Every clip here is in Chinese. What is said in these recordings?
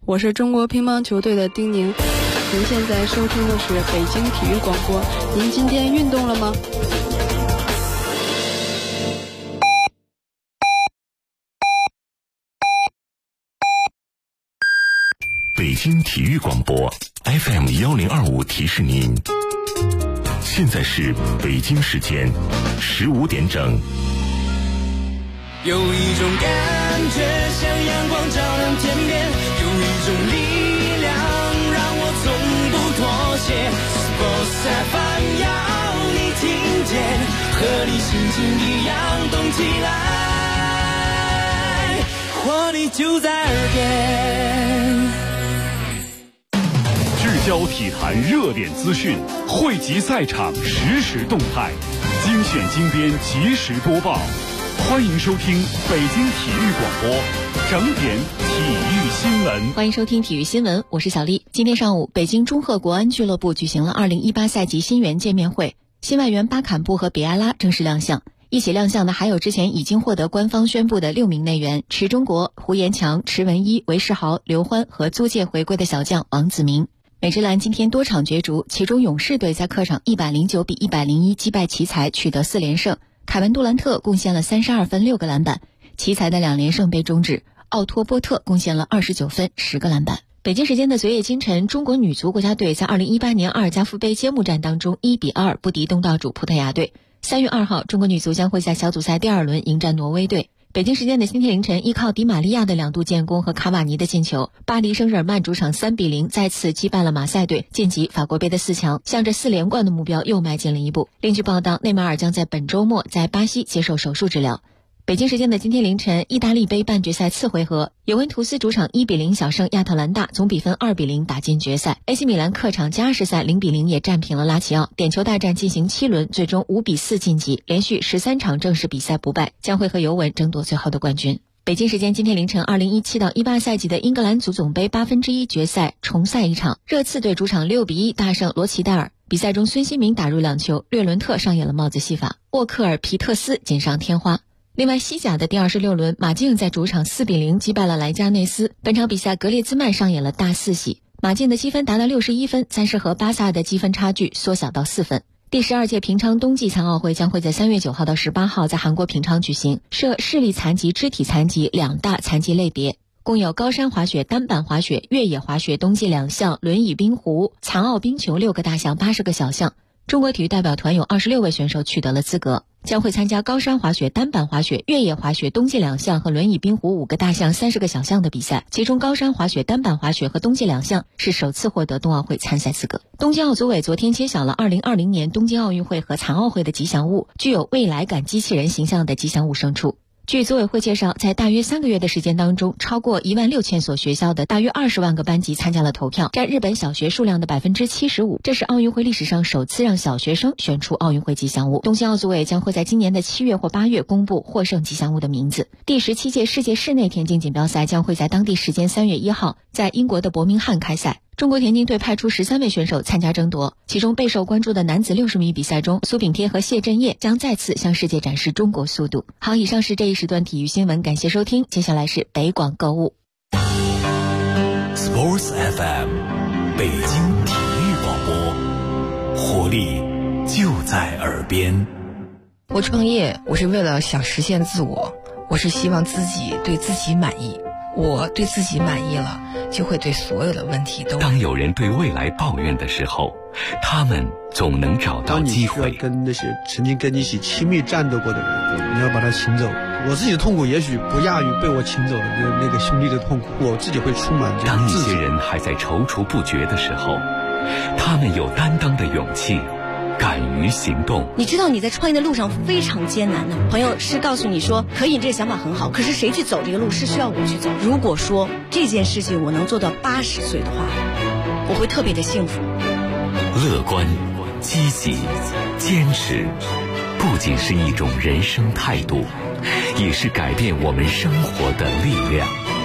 我是中国乒乓球队的丁宁。您现在收听的是北京体育广播。您今天运动了吗？ 北京体育广播 FM1025 提示您，现在是北京时间15点整。 有一种感觉像阳光照亮天边，有一种力量让我从不妥协。Sports FM 要你听见，和你心情一样动起来，活力就在耳边。 聚焦体坛热点资讯，汇集赛场实时动态，精选精编及时播报。欢迎收听北京体育广播整点体育新闻。 欢迎收听体育新闻，我是小丽。今天上午，北京中赫国安俱乐部举行了2018赛季新援见面会，新外援巴坎布和比埃拉正式亮相。一起亮相的还有之前已经获得官方宣布的6名内援：池忠国、胡延强、池文一、韦世豪、刘欢和租借回归的小将王子明。美职篮今天多场角逐，其中勇士队在客场109比101击败奇才，取得4连胜。凯文杜兰特贡献了32分6个篮板，奇才的2连胜被终止。奥托波特贡献了29分10个篮板。北京时间的昨夜今晨，中国女足国家队在2018年阿尔加夫杯揭幕战当中1比2不敌东道主葡萄牙队。3月2号，中国女足将会在小组赛第2轮迎战挪威队。北京时间的今天凌晨，依靠迪玛利亚的2度建功和卡瓦尼的进球，巴黎圣日耳曼主场3比0再次击败了马赛队，晋级法国杯的4强，向着4连冠的目标又迈进了一步。另据报道，内马尔将在本周末在巴西接受手术治疗。北京时间的今天凌晨，意大利杯半决赛次回合，尤文图斯主场1比0小胜亚特兰大，总比分2比0打进决赛。AC 米兰客场加时赛0比0也战平了拉齐奥，点球大战进行7轮，最终5比4晋级，连续13场正式比赛不败，将会和尤文争夺最后的冠军。北京时间今天凌晨，2017到18赛季的英格兰足总杯1/8决赛重赛一场，热刺队主场6比1大胜罗齐戴尔。比赛中，孙兴民打入2球，略伦特上演了帽子戏法，沃克尔皮特斯锦上添花。另外，西甲的第26轮，马竞在主场4比0击败了莱加内斯。本场比赛，格列兹曼上演了大四喜，马竞的积分达到61分，暂时和巴萨的积分差距缩小到4分。第12届平昌冬季残奥会将会在3月9号到18号在韩国平昌举行，设视力残疾、肢体残疾2大残疾类别，共有高山滑雪、单板滑雪、越野滑雪冬季2项、轮椅冰壶、残奥冰球6个大项、80个小项。中国体育代表团有26位选手取得了资格，将会参加高山滑雪、单板滑雪、越野滑雪冬季2项和轮椅冰壶5个大项、30个小项的比赛，其中高山滑雪、单板滑雪和冬季2项是首次获得冬奥会参赛资格。东京奥组委昨天揭晓了2020年东京奥运会和残奥会的吉祥物，具有未来感机器人形象的吉祥物胜出。据组委会介绍，在大约3个月的时间当中，超过16000所学校的大约20万个班级参加了投票，占日本小学数量的75%。这是奥运会历史上首次让小学生选出奥运会吉祥物。东京奥组委将会在今年的7月或8月公布获胜吉祥物的名字。第17届世界室内田径锦标赛将会在当地时间3月1号在英国的伯明翰开赛。中国田径队派出13位选手参加争夺，其中备受关注的男子60米比赛中，苏炳添和谢震业将再次向世界展示中国速度。好，以上是这一时段体育新闻，感谢收听，接下来是北广购物。 Sports FM 北京体育广播，活力就在耳边。 我创业，我是为了想实现自我，我是希望自己对自己满意。我对自己满意了，就会对所有的问题都。 当有人对未来抱怨的时候，他们总能找到机会。 当你需要跟那些曾经跟你一起亲密战斗过的人，你要把他请走。我自己的痛苦也许不亚于被我请走的那个兄弟的痛苦，我自己会充满这当一些人还在踌躇不决的时候，他们有担当的勇气，敢于行动。 你知道你在创业的路上非常艰难的，朋友是告诉你说可以，这个想法很好，可是谁去走这个路是需要我去走。如果说这件事情我能做到80岁的话，我会特别的幸福。 乐观、积极、坚持，不仅是一种人生态度，也是改变我们生活的力量。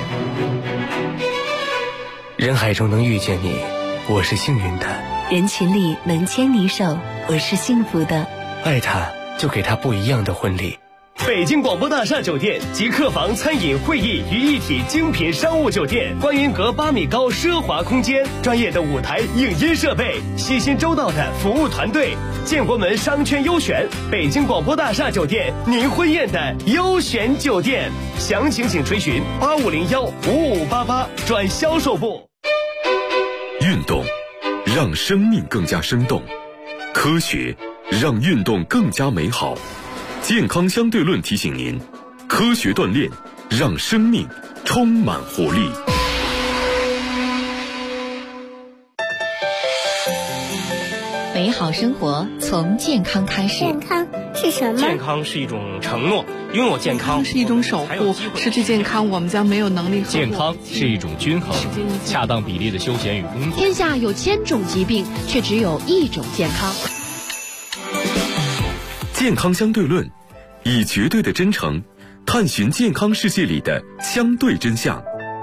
人海中能遇见你，我是幸运的； 人群里能牵你手，我是幸福的。 爱他，就给他不一样的婚礼。 北京广播大厦酒店集客房、餐饮、会议于一体精品商务酒店，观音阁8米高奢华空间，专业的舞台影音设备，细心周到的服务团队，建国门商圈优选，北京广播大厦酒店，您婚宴的优选酒店。详情请垂询85015588转销售部。 运动让生命更加生动，科学让运动更加美好。健康相对论提醒您，科学锻炼让生命充满活力。 美好生活从健康开始。 健康是什么？ 健康是一种承诺，拥有健康是一种守护，失去健康我们将没有能力。 健康是一种均衡，恰当比例的休闲与工作。 天下有1000种疾病，却只有1种健康。 健康相对论，以绝对的真诚探寻健康世界里的相对真相。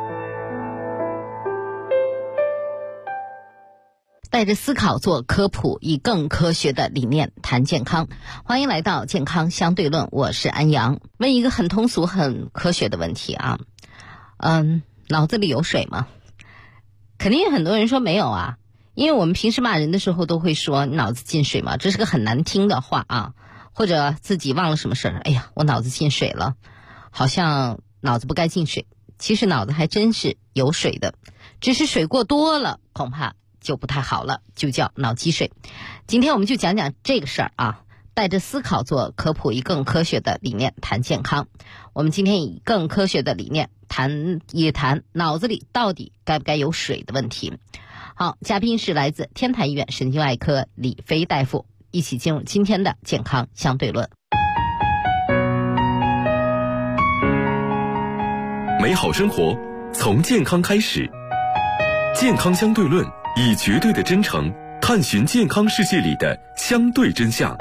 带着思考做科普，以更科学的理念谈健康。欢迎来到健康相对论，我是安阳。问一个很通俗很科学的问题啊，脑子里有水吗？肯定很多人说没有啊，因为我们平时骂人的时候都会说你脑子进水吗？这是个很难听的话啊。或者自己忘了什么事儿，哎呀，我脑子进水了，好像脑子不该进水。其实脑子还真是有水的，只是水过多了，恐怕就不太好了，就叫脑积水。今天我们就讲讲这个事儿啊，带着思考做科普，以更科学的理念谈健康。我们今天以更科学的理念谈脑子里到底该不该有水的问题。好，嘉宾是来自天坛医院神经外科李飞大夫，一起进入今天的健康相对论。 美好生活从健康开始，健康相对论，以绝对的真诚探寻健康世界里的相对真相。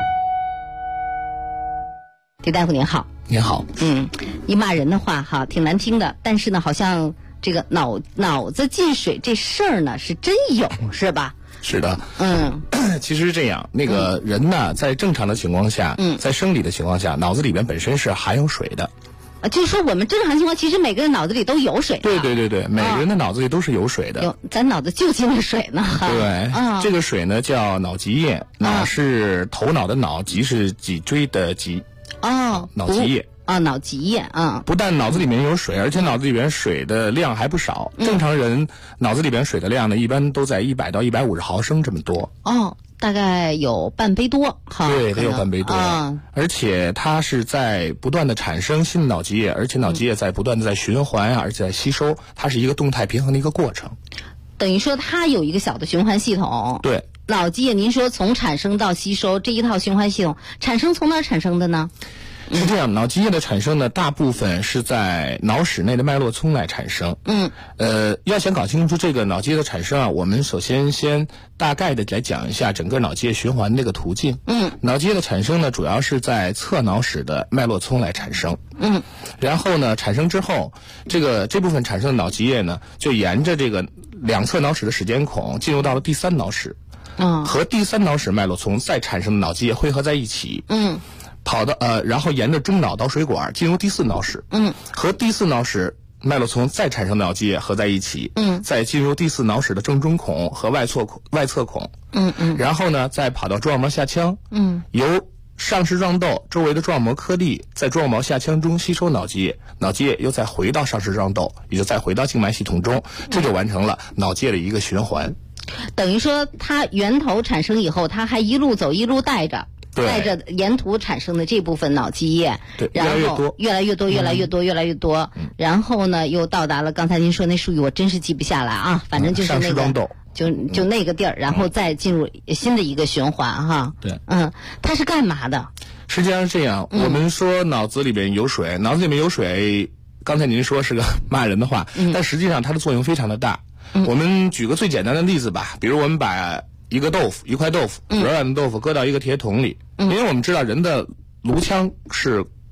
李大夫您好。 您好。 一骂人的话哈挺难听的，但是呢好像这个脑子进水这事儿呢是真有，是吧？ 是的。其实是这样，那个人呢在正常的情况下，在生理的情况下，脑子里边本身是含有水的。 就是说我们正常情况其实每个人脑子里都有水的。 对，每个人的脑子里都是有水的。 咱脑子就进了水呢。 对，这个水呢叫脑脊液，脑是头脑的脑，脊是脊椎的脊。脑脊液。 脑脊液啊， 不但脑子里面有水，而且脑子里边水的量还不少。正常人脑子里边水的量呢，一般都在100到150毫升这么多。 大概有半杯多哈。 对，得有半杯多。而且它是在不断的产生新的脑脊液，而且脑脊液在不断的在循环而且在吸收，它是一个动态平衡的一个过程。 等于说它有一个小的循环系统。 对。 脑脊液，您说从产生到吸收这一套循环系统，产生从哪儿产生的呢？ 是这样，脑脊液的产生呢，大部分是在脑室内的脉络丛来产生。要想搞清楚这个脑脊液的产生啊，我们首先大概的来讲一下整个脑脊液循环这个途径。脑脊液的产生呢，主要是在侧脑室的脉络丛来产生。然后呢，产生之后，这部分产生的脑脊液呢，就沿着这个两侧脑室的室间孔进入到了第3脑室。和第3脑室脉络丛再产生的脑脊液汇合在一起。跑到然后沿着中脑导水管进入第4脑室。和第4脑室脉络丛再产生脑脊液合在一起。再进入第4脑室的正中孔和外侧孔。然后呢，再跑到蛛网膜下腔。由上视状窦周围的蛛网膜颗粒在蛛网膜下腔中吸收脑脊液，脑脊液又再回到上视状窦，也就再回到静脉系统中，这就完成了脑脊液的一个循环。 等于说它源头产生以后，它还一路走一路带着沿途产生的这部分脑脊液，然后越来越多，然后呢又到达了刚才您说那术语我真是记不下来啊，反正就是那个就那个地儿，然后再进入新的一个循环哈。 对， 它是干嘛的？ 实际上是这样，我们说脑子里面有水，刚才您说是个骂人的话，但实际上它的作用非常的大。我们举个最简单的例子吧，比如我们把一块豆腐，软软的豆腐搁到一个铁桶里，因为我们知道人的颅腔是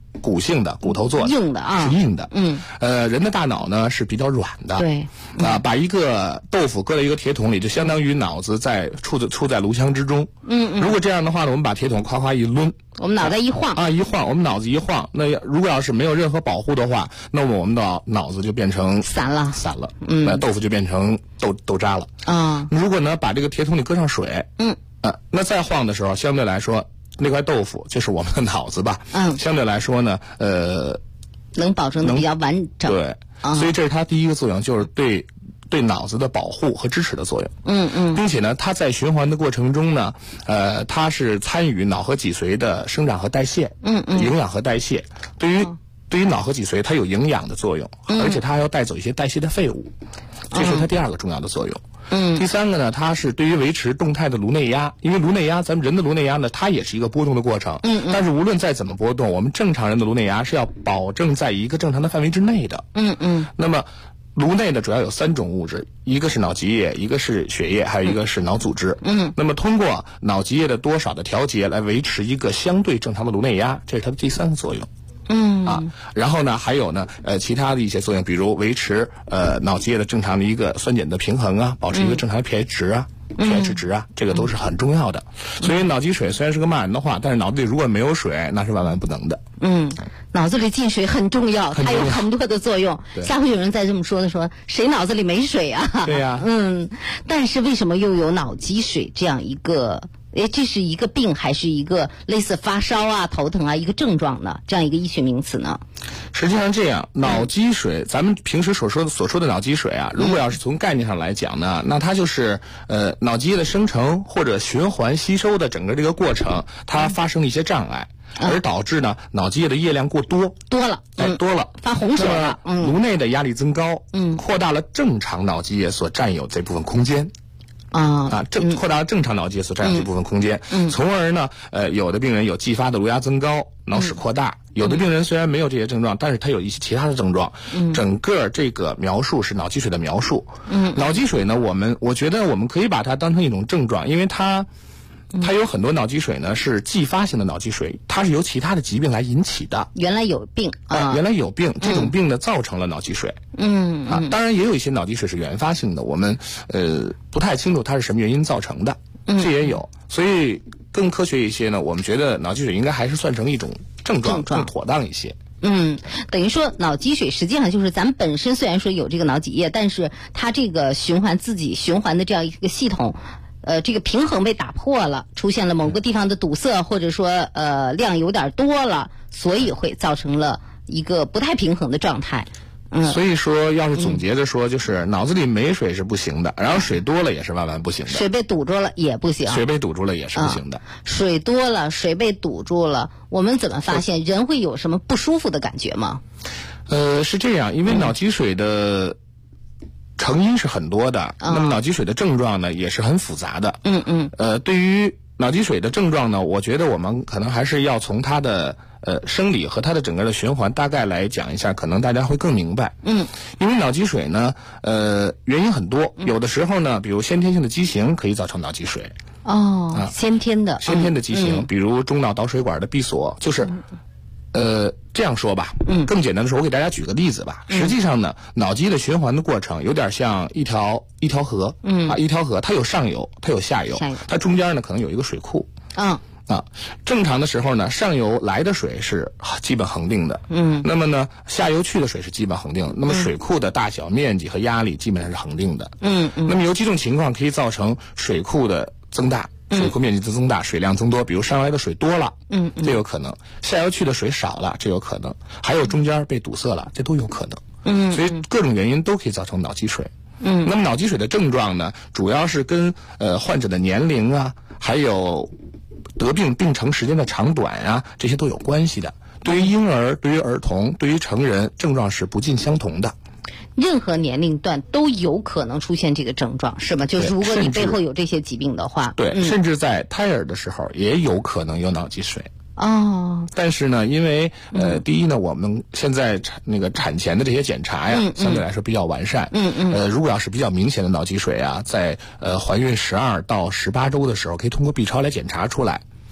骨性的，骨头做的， 硬的啊， 是硬的。人的大脑呢是比较软的。 对。 把一个豆腐搁在一个铁桶里，就相当于脑子处在炉香之中。如果这样的话呢，我们把铁桶夸夸一抡， 我们脑袋一晃一晃，我们脑子一晃，那如果要是没有任何保护的话，那么我们的脑子就变成散了， 那豆腐就变成豆渣了。如果呢把这个铁桶里搁上水，那再晃的时候，相对来说那块豆腐就是我们的脑子吧。相对来说呢， 能保证的比较完整。 对。所以这是它第一个作用，就是对脑子的保护和支持的作用。并且呢，它在循环的过程中呢，它是参与脑和脊髓的生长和代谢，营养和代谢。对于脑和脊髓，它有营养的作用，而且它还要带走一些代谢的废物，这是它第二个重要的作用。第三个呢，它是对于维持动态的颅内压，因为颅内压，咱们人的颅内压呢，它也是一个波动的过程。但是无论再怎么波动，我们正常人的颅内压是要保证在一个正常的范围之内的。那么颅内呢，主要有3种物质，一个是脑脊液，一个是血液，还有一个是脑组织。那么通过脑脊液的多少的调节来维持一个相对正常的颅内压，这是它的第3个作用。然后呢，还有呢，其他的一些作用，比如维持脑脊液的正常的一个酸碱的平衡啊，保持一个正常的 pH 值啊，pH 值啊，这个都是很重要的。所以脑积水虽然是个骂人的话，但是脑子里如果没有水，那是万万不能的。 脑子里进水很重要，它有很多的作用。下回有人再这么说的，说谁脑子里没水啊？ 对呀。 但是为什么又有脑积水这样一个？这是一个病还是一个类似发烧啊、头疼啊一个症状呢？这样一个医学名词呢？ 实际上这样，脑积水，咱们平时所说的脑积水啊，如果要是从概念上来讲呢，那它就是脑积液的生成或者循环吸收的整个这个过程，它发生了一些障碍，而导致呢脑积液的液量过多了， 发洪水了， 颅内的压力增高，扩大了正常脑积液所占有这部分空间。扩大了正常脑积液所占有这部分空间，从而呢，有的病人有继发的颅压增高、脑室扩大，有的病人虽然没有这些症状，但是他有一些其他的症状。整个这个描述是脑积水的描述。脑积水呢，我觉得我们可以把它当成一种症状，因为它有很多脑积水呢是继发性的脑积水，它是由其他的疾病来引起的。 原来有病原来有病，这种病呢造成了脑积水。当然也有一些脑积水是原发性的，我们不太清楚它是什么原因造成的，这也有。所以更科学一些呢，我们觉得脑积水应该还是算成一种症状更妥当一些。 等于说脑积水实际上就是咱们本身虽然说有这个脑脊液，但是它这个自己循环的这样一个系统。这个平衡被打破了，出现了某个地方的堵塞，或者说量有点多了，所以会造成了一个不太平衡的状态。 所以说要是总结着说，就是脑子里没水是不行的，然后水多了也是万万不行的。 水被堵住了也不行。 水被堵住了也是不行的。 水多了，水被堵住了，我们怎么发现人会有什么不舒服的感觉吗？ 是这样，因为脑积水的成因是很多的，那么脑积水的症状呢也是很复杂的。对于脑积水的症状呢，我觉得我们可能还是要从它的生理和它的整个的循环大概来讲一下，可能大家会更明白。因为脑积水呢，原因很多，有的时候呢，比如先天性的畸形可以造成脑积水。 先天的畸形，比如中脑导水管的闭锁，就是这样说吧，更简单的说，我给大家举个例子吧。实际上呢，脑积的循环的过程有点像一条河，一条河，它有上游，它有下游，它中间呢可能有一个水库。正常的时候呢，上游来的水是基本恒定的，那么呢，下游去的水是基本恒定的，那么水库的大小、面积和压力基本上是恒定的。那么有几种情况可以造成水库的增大。水库面积增大，水量增多，比如上游来的水多了，这有可能；下游去的水少了，这有可能；还有中间被堵塞了，这都有可能。所以各种原因都可以造成脑积水。那么脑积水的症状呢，主要是跟患者的年龄啊，还有得病程时间的长短啊，这些都有关系的。对于婴儿、对于儿童、对于成人，症状是不尽相同的。 任何年龄段都有可能出现这个症状，是吗？就是如果你背后有这些疾病的话， 对，甚至在胎儿的时候也有可能有脑积水。但是呢，因为第一呢，我们现在产前的这些检查呀，相对来说比较完善。如果要是比较明显的脑积水啊，在怀孕12到18周的时候，可以通过 B 超来检查出来。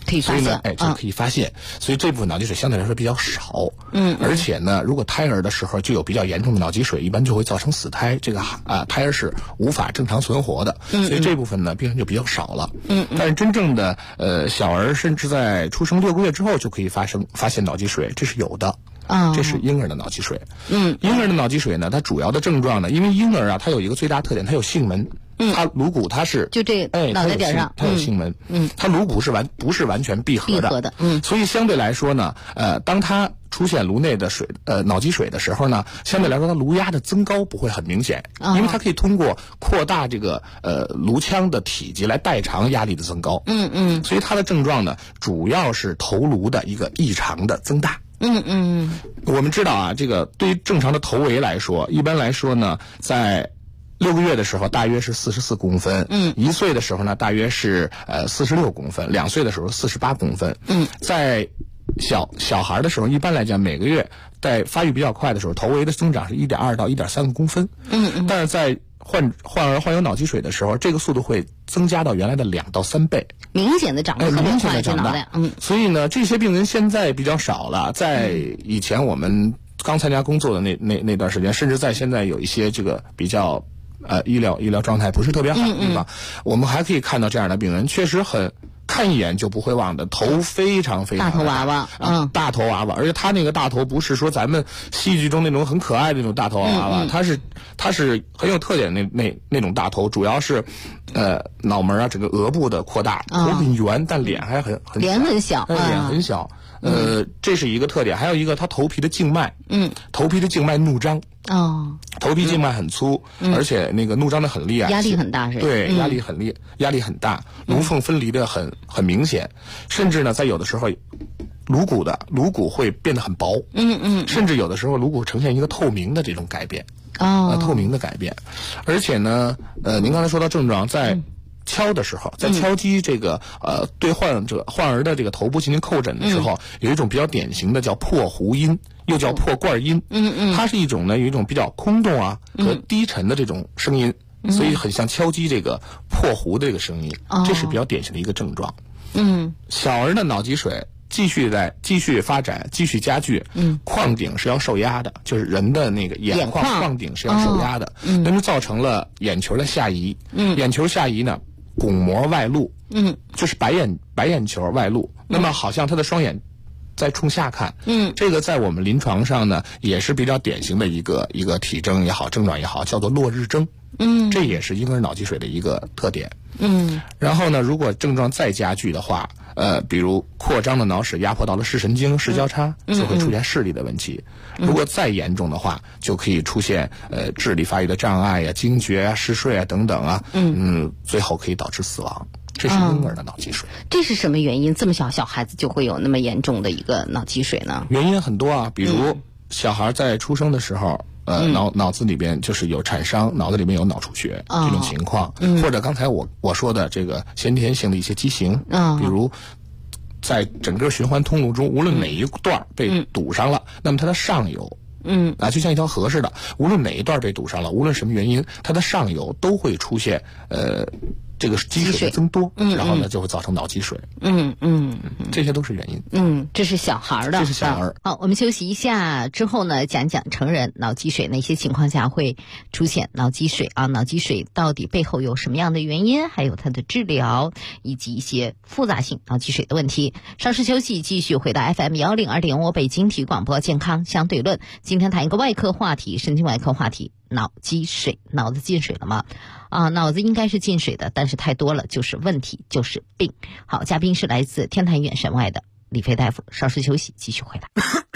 可以发现， 所以呢，这可以发现，所以这部分脑积水相对来说比较少。而且呢，如果胎儿的时候就有比较严重的脑积水，一般就会造成死胎，这个胎儿是无法正常存活的。所以这部分呢，病人就比较少了。但是真正的小儿甚至在出生6个月之后就可以发现脑积水，这是有的。这是婴儿的脑积水。婴儿的脑积水呢，它主要的症状呢，因为婴儿它有一个最大特点，它有囟门。它颅骨它是就这脑袋顶上， 它有囟门。它颅骨不是完全闭合的。所以相对来说呢，当它出现颅内的脑积水的时候呢，相对来说它颅压的增高不会很明显，因为它可以通过扩大这个颅腔的体积来代偿压力的增高。所以它的症状呢，主要是头颅的一个异常的增大。我们知道啊，这个对于正常的头围来说，一般来说呢，在6个月的时候大约是44公分，1岁的时候呢大约是46公分，2岁的时候48公分。在小孩的时候，一般来讲每个月在发育比较快的时候，头围的增长是1.2到1.3公分。但是在患有脑积水的时候，这个速度会增加到原来的2到3倍， 明显的长得特别快，这脑袋。 所以呢，这些病人现在比较少了。在以前我们刚参加工作的那段时间，甚至在现在有一些这个比较医疗状态不是特别好的地方，我们还可以看到这样的病人，确实看一眼就不会忘的，头非常非常大头娃娃， 大头娃娃，而且他那个大头不是说咱们戏剧中那种很可爱的那种大头娃娃，他是很有特点那种大头，主要是脑门啊，整个额部的扩大，头很圆，但脸还很脸很小， 脸很小。这是一个特点，还有一个他头皮的静脉，头皮的静脉怒张。头皮静脉很粗，而且那个怒张的很厉害， 压力很大是吧？ 对，压力很大，颅缝分离的很明显，甚至呢，在有的时候，颅骨会变得很薄，甚至有的时候颅骨呈现一个透明的这种改变，透明的改变，而且呢，您刚才说到症状，在敲的时候，在敲击这个对患儿的这个头部进行叩诊的时候，有一种比较典型的叫破壶音，又叫破罐音。它是一种呢，有一种比较空洞和低沉的这种声音，所以很像敲击这个破壶的这个声音，这是比较典型的一个症状。小儿的脑积水继续发展，继续加剧，眶顶是要受压的，就是人的那个眼眶顶是要受压的，那就造成了眼球的下移。眼球下移呢，巩膜外露，就是白眼球外露，那么好像他的双眼在冲下看，这个在我们临床上呢也是比较典型的一个体征也好，症状也好，叫做落日症。这也是婴儿脑积水的一个特点。然后呢，如果症状再加剧的话，比如扩张的脑室压迫到了视神经、视交叉，就会出现视力的问题。如果再严重的话，就可以出现智力发育的障碍呀、惊厥啊、嗜睡啊等等啊，最后可以导致死亡。这是婴儿的脑积水。 这是什么原因？这么小孩子就会有那么严重的一个脑积水呢？ 原因很多啊，比如小孩在出生的时候，脑子里边就是有产伤，脑子里面有脑出血这种情况，或者刚才我说的这个先天性的一些畸形，比如在整个循环通路中，无论哪一段被堵上了，那么它的上游，就像一条河似的，无论哪一段被堵上了，无论什么原因，它的上游都会出现这个积水的增多，然后呢就会造成脑积水。这些都是原因。 这是小孩的。 这是小孩。 好，我们休息一下之后呢，讲讲成人脑积水哪些情况下会出现脑积水啊？脑积水到底背后有什么样的原因？还有它的治疗以及一些复杂性脑积水的问题。稍事休息，继续回到 FM102.5北京体育广播健康相对论。今天谈一个外科话题，神经外科话题。脑积水，脑子进水了吗？脑子应该是进水的，但是太多了就是问题，就是病。好，嘉宾是来自天坛医院神外的李飞大夫。稍事休息，继续回来。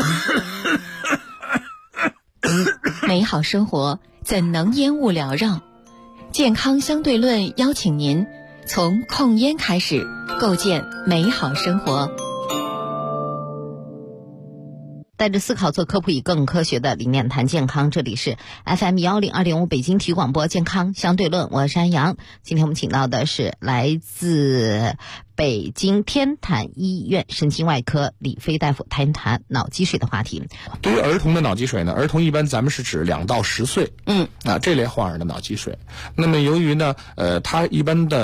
美好生活怎能烟雾缭绕？健康相对论邀请您从控烟开始，构建美好生活。 带着思考做科普，以更科学的理念谈健康。这里是 FM102.5北京体育广播健康相对论，我是安阳。今天我们请到的是来自北京天坛医院神经外科李飞大夫，谈脑积水的话题。 对于儿童的脑积水呢，儿童一般咱们是指2到10岁，这类患儿的脑积水。那么由于呢，他一般的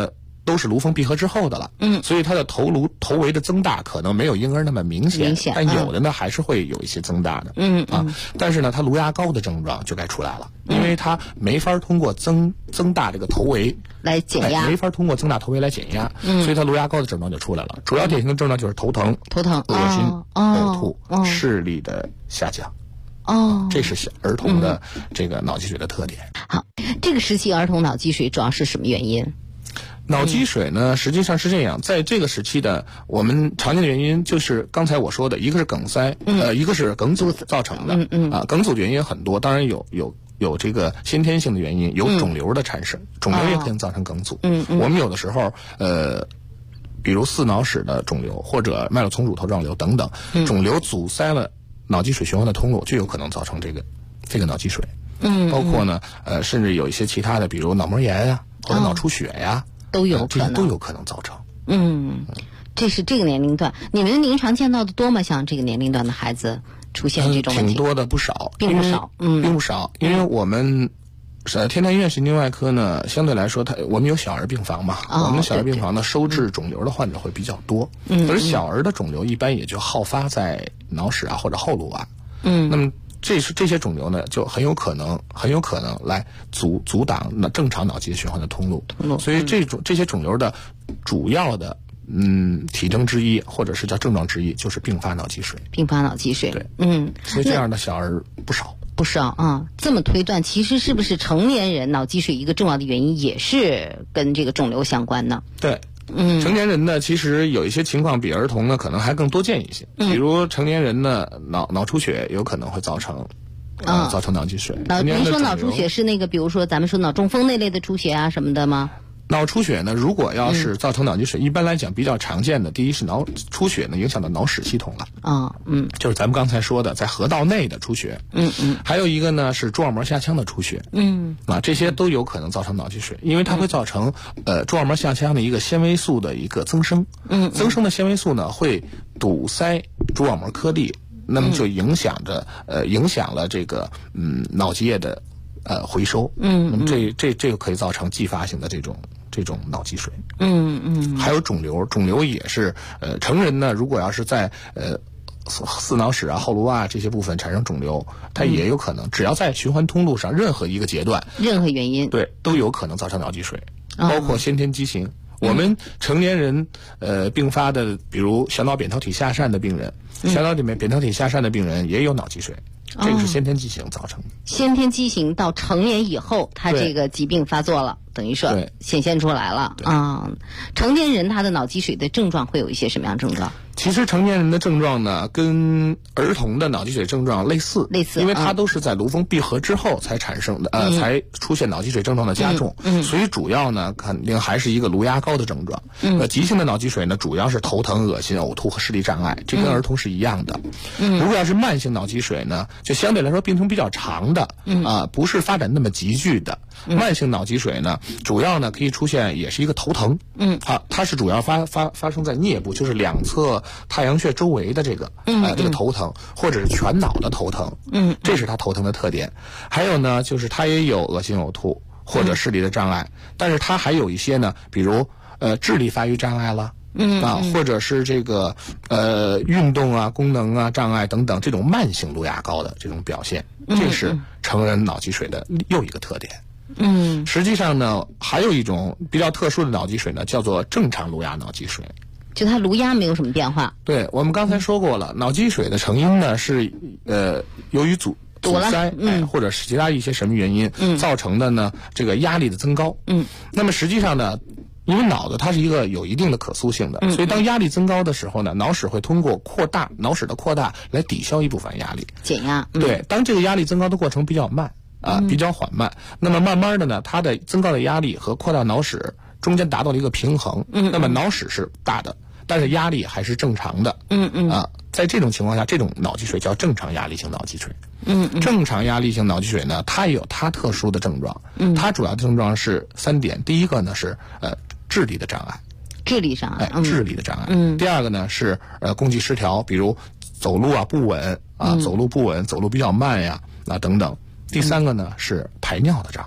都是颅峰闭合之后的了，所以它的头围的增大可能没有婴儿那么明显，但有的呢还是会有一些增大的，但是呢，它颅压高的症状就该出来了，因为它没法通过增大这个头围来减压， 没法通过增大头围来减压，所以它颅压高的症状就出来了。主要典型的症状就是头疼、恶心、呕吐、视力的下降。这是儿童的这个脑积水的特点。 好，这个时期儿童脑积水主要是什么原因？ 脑积水呢，实际上是这样，在这个时期的我们常见的原因就是刚才我说的，一个是梗塞，一个是梗阻造成的，梗阻的原因很多，当然有这个先天性的原因，有肿瘤的产生，肿瘤也可能造成梗阻。我们有的时候比如四脑室的肿瘤或者脉络丛乳头状瘤等等，肿瘤阻塞了脑积水循环的通路，就有可能造成这个脑积水。包括呢甚至有一些其他的，比如脑膜炎呀，或者脑出血呀， 都有可能， 这些都有可能造成。 这是这个年龄段，你们临床见到的多吗？像这个年龄段的孩子出现这种问题？ 挺多的，不少， 并不少， 并不少。因为我们天坛医院神经外科呢，相对来说，我们有小儿病房嘛，我们的小儿病房呢，收治肿瘤的患者会比较多，而小儿的肿瘤一般也就好发在脑室啊或者后颅啊。那么这些肿瘤呢，就很有可能来阻挡正常脑积循环的通路。所以这些肿瘤的主要的体征之一，或者是叫症状之一，就是并发脑积水。 并发脑积水，对， 所以这样的小儿不少啊。这么推断，其实是不是成年人脑积水一个重要的原因也是跟这个肿瘤相关呢？ 对。成年人呢，其实有一些情况比儿童呢可能还更多见一些，比如成年人呢脑出血有可能会造成脑积水。 您说脑出血是那个，比如说咱们说脑中风那类的出血啊什么的吗？ 脑出血呢，如果要是造成脑积水，一般来讲比较常见的，第一是脑出血呢影响到脑室系统了，就是咱们刚才说的在河道内的出血，还有一个呢是蛛网膜下腔的出血，这些都有可能造成脑积水，因为它会造成蛛网膜下腔的一个纤维素的一个增生，增生的纤维素呢会堵塞蛛网膜颗粒，那么就影响了这个脑积液的回收，那么这个可以造成继发性的这种脑积水，还有肿瘤也是，成人呢，如果要是在四脑室啊、后颅啊这些部分产生肿瘤，它也有可能，只要在循环通路上任何一个阶段， 任何原因， 对，都有可能造成脑积水，包括先天畸形。我们成年人并发的，比如小脑扁桃体下疝的病人，小脑扁桃体下疝的病人也有脑积水。这个是先天畸形造成的。 先天畸形到成年以后，他这个疾病发作了，等于说显现出来了啊。成年人他的脑积水的症状会有一些什么样症状？ 其实成年人的症状呢，跟儿童的脑积水症状类似，因为它都是在颅峰闭合之后才产生的，才出现脑积水症状的加重，所以主要呢肯定还是一个颅压高的症状。急性的脑积水呢，主要是头疼、恶心、呕吐和视力障碍，这跟儿童是一样的。如果要是慢性脑积水呢，就相对来说病程比较长的，不是发展那么急剧的。慢性脑积水呢，主要呢可以出现也是一个头疼，它是主要发生在颞部，就是两侧太阳穴周围的这个这个头疼，或者是全脑的头疼，这是它头疼的特点。还有呢，就是它也有恶心呕吐或者视力的障碍，但是它还有一些呢，比如智力发育障碍了。或者是这个运动啊、功能啊障碍等等，这种慢性颅压高的这种表现，这是成人脑积水的又一个特点。实际上呢，还有一种比较特殊的脑积水呢，叫做正常颅压脑积水。 就它颅压没有什么变化。 对，我们刚才说过了，脑积水的成因呢是由于阻塞，或者是其他一些什么原因造成的呢？这个压力的增高。那么实际上呢，因为脑子它是一个有一定的可塑性的，所以当压力增高的时候呢，脑室会通过脑室的扩大来抵消一部分压力， 减压。 对，当这个压力增高的过程比较慢比较缓慢，那么慢慢的呢，它的增高的压力和扩大脑室中间达到了一个平衡。那么脑室是大的，但是压力还是正常的。在这种情况下，这种脑积水叫正常压力性脑积水。正常压力性脑积水呢，它也有它特殊的症状。它主要的症状是3点，第一个呢是智力的障碍。 智力障碍。 智力的障碍。第二个呢是共济失调，比如走路不稳走路不稳，走路比较慢呀等等。第三个呢是排尿的障碍。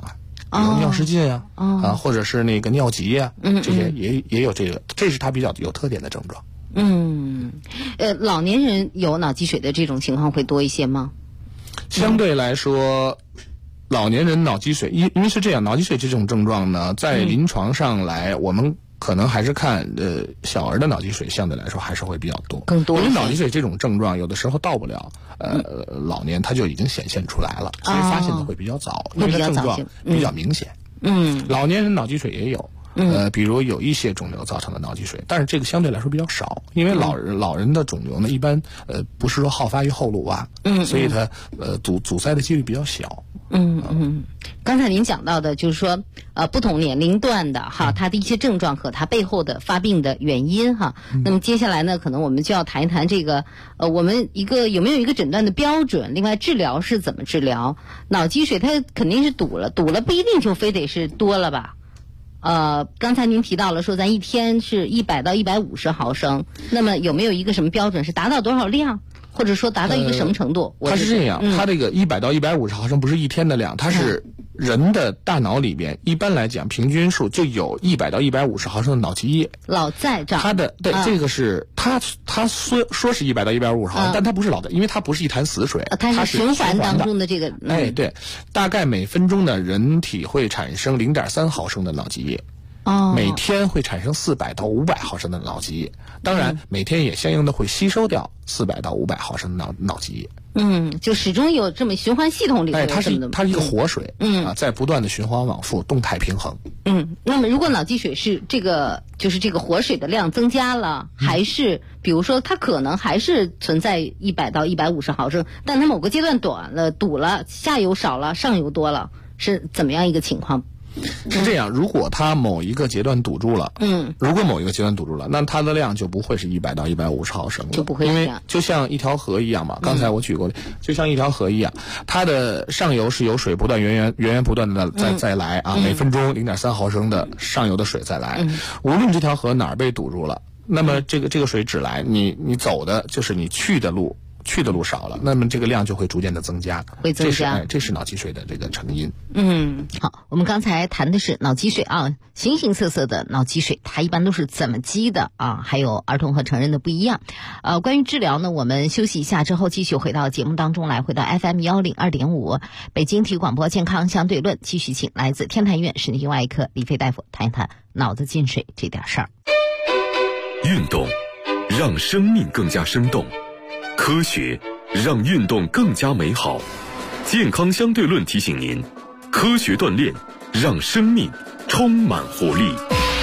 比如尿失禁啊，或者是那个尿急啊，这些也有这个，这是它比较有特点的症状。 老年人有脑积水的这种情况会多一些吗？ 相对来说，老年人脑积水，因为是这样，脑积水这种症状呢，在临床上来，我们可能还是看小儿的脑积水相对来说还是会比较多， 更多。 因为脑积水这种症状有的时候到不了老年，它就已经显现出来了，所以发现的会比较早，因为它症状比较明显。老年人脑积水也有。比如有一些肿瘤造成的脑积水，但是这个相对来说比较少，因为老人的肿瘤呢，一般不是说好发于后颅啊，所以它阻塞的几率比较小。 刚才您讲到的就是说，不同年龄段的哈，它的一些症状和它背后的发病的原因哈。那么接下来呢，可能我们就要谈一谈这个，我们有没有一个诊断的标准？另外，治疗是怎么治疗？脑积水它肯定是堵了不一定就非得是多了吧？刚才您提到了说咱一天是100到150毫升，那么有没有一个什么标准是达到多少量，或者说达到一个什么程度？ 它是这样，它这个100到150毫升不是一天的量，它是人的大脑里边一般来讲平均数就有100到150毫升的脑积液。 老在这儿， 它的对、这个是它说是100到150毫升，但它不是老的，因为它不是一潭死水， 它是循环当中的这个。 对，大概每分钟呢，人体会产生0.3毫升的脑积液。每天会产生400到500毫升的脑积液，当然每天也相应的会吸收掉400到500毫升的脑积液。 就始终有这么循环系统里头它是一个活水，在不断的循环往复，动态平衡。 那么如果脑积水是就是这个活水的量增加了，还是比如说它可能还是存在100到150毫升，但它某个阶段短了堵了，下游少了，上游多了，是怎么样一个情况？ 是这样，如果它某一个阶段堵住了，那它的量就不会是100到150毫升了， 就不会这样， 因为就像一条河一样嘛。刚才我举过的，就像一条河一样，它的上游是有水不断源源不断的再来啊，每分钟0.3毫升的上游的水再来，无论这条河哪儿被堵住了，那么这个水只来，你走的就是你去的路少了，那么这个量就会逐渐的增加， 会增加， 这是脑积水的这个成因。 好，我们刚才谈的是脑积水啊，形形色色的脑积水，它一般都是怎么积的啊？还有儿童和成人的不一样。关于治疗呢，我们休息一下之后继续回到节目当中来，回到 FM 102.5北京体育广播健康相对论，继续请来自天坛医院神经外科李飞大夫谈一谈脑子进水这点事儿。 运动让生命更加生动，科学让运动更加美好。健康相对论提醒您，科学锻炼让生命充满活力。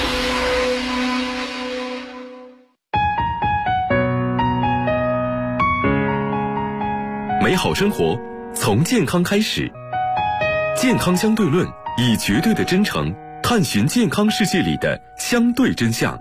美好生活从健康开始，健康相对论以绝对的真诚探寻健康世界里的相对真相。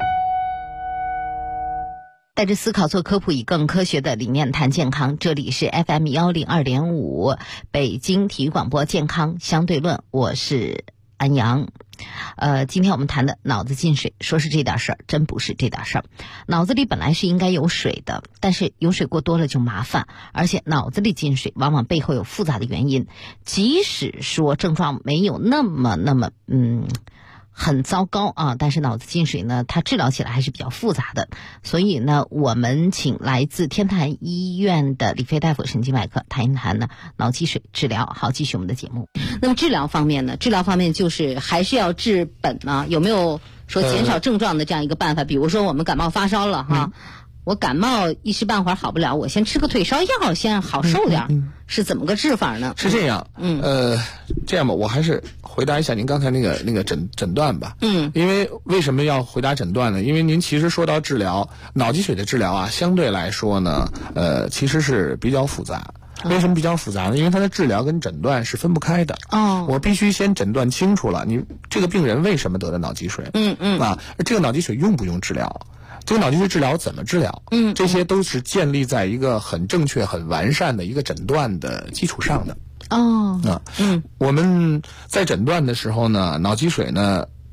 带着思考做科普，以更科学的理念谈健康。这里是 FM 102.5北京体育广播健康相对论，我是安阳。今天我们谈的脑子进水，说是这点事儿，真不是这点事儿。脑子里本来是应该有水的，但是有水过多了就麻烦，而且脑子里进水往往背后有复杂的原因。即使说症状没有那么很糟糕啊，但是脑子进水呢，它治疗起来还是比较复杂的。所以呢，我们请来自天坛医院的李飞大夫神经外科谈一谈呢脑积水治疗。好，继续我们的节目。那么治疗方面呢？治疗方面就是还是要治本呢？有没有说减少症状的这样一个办法？比如说我们感冒发烧了哈。我感冒一时半会儿好不了，我先吃个退烧药，先好受点，是怎么个治法呢？ 是这样，这样吧，我还是回答一下您刚才那个诊断吧。因为为什么要回答诊断呢？因为您其实说到治疗脑积水的治疗啊，相对来说呢，其实是比较复杂。为什么比较复杂呢？因为它的治疗跟诊断是分不开的。我必须先诊断清楚了，你这个病人为什么得的脑积水？这个脑积水用不用治疗？这个脑积水治疗怎么治疗？这些都是建立在一个很正确、很完善的一个诊断的基础上的。我们在诊断的时候呢，脑积水呢，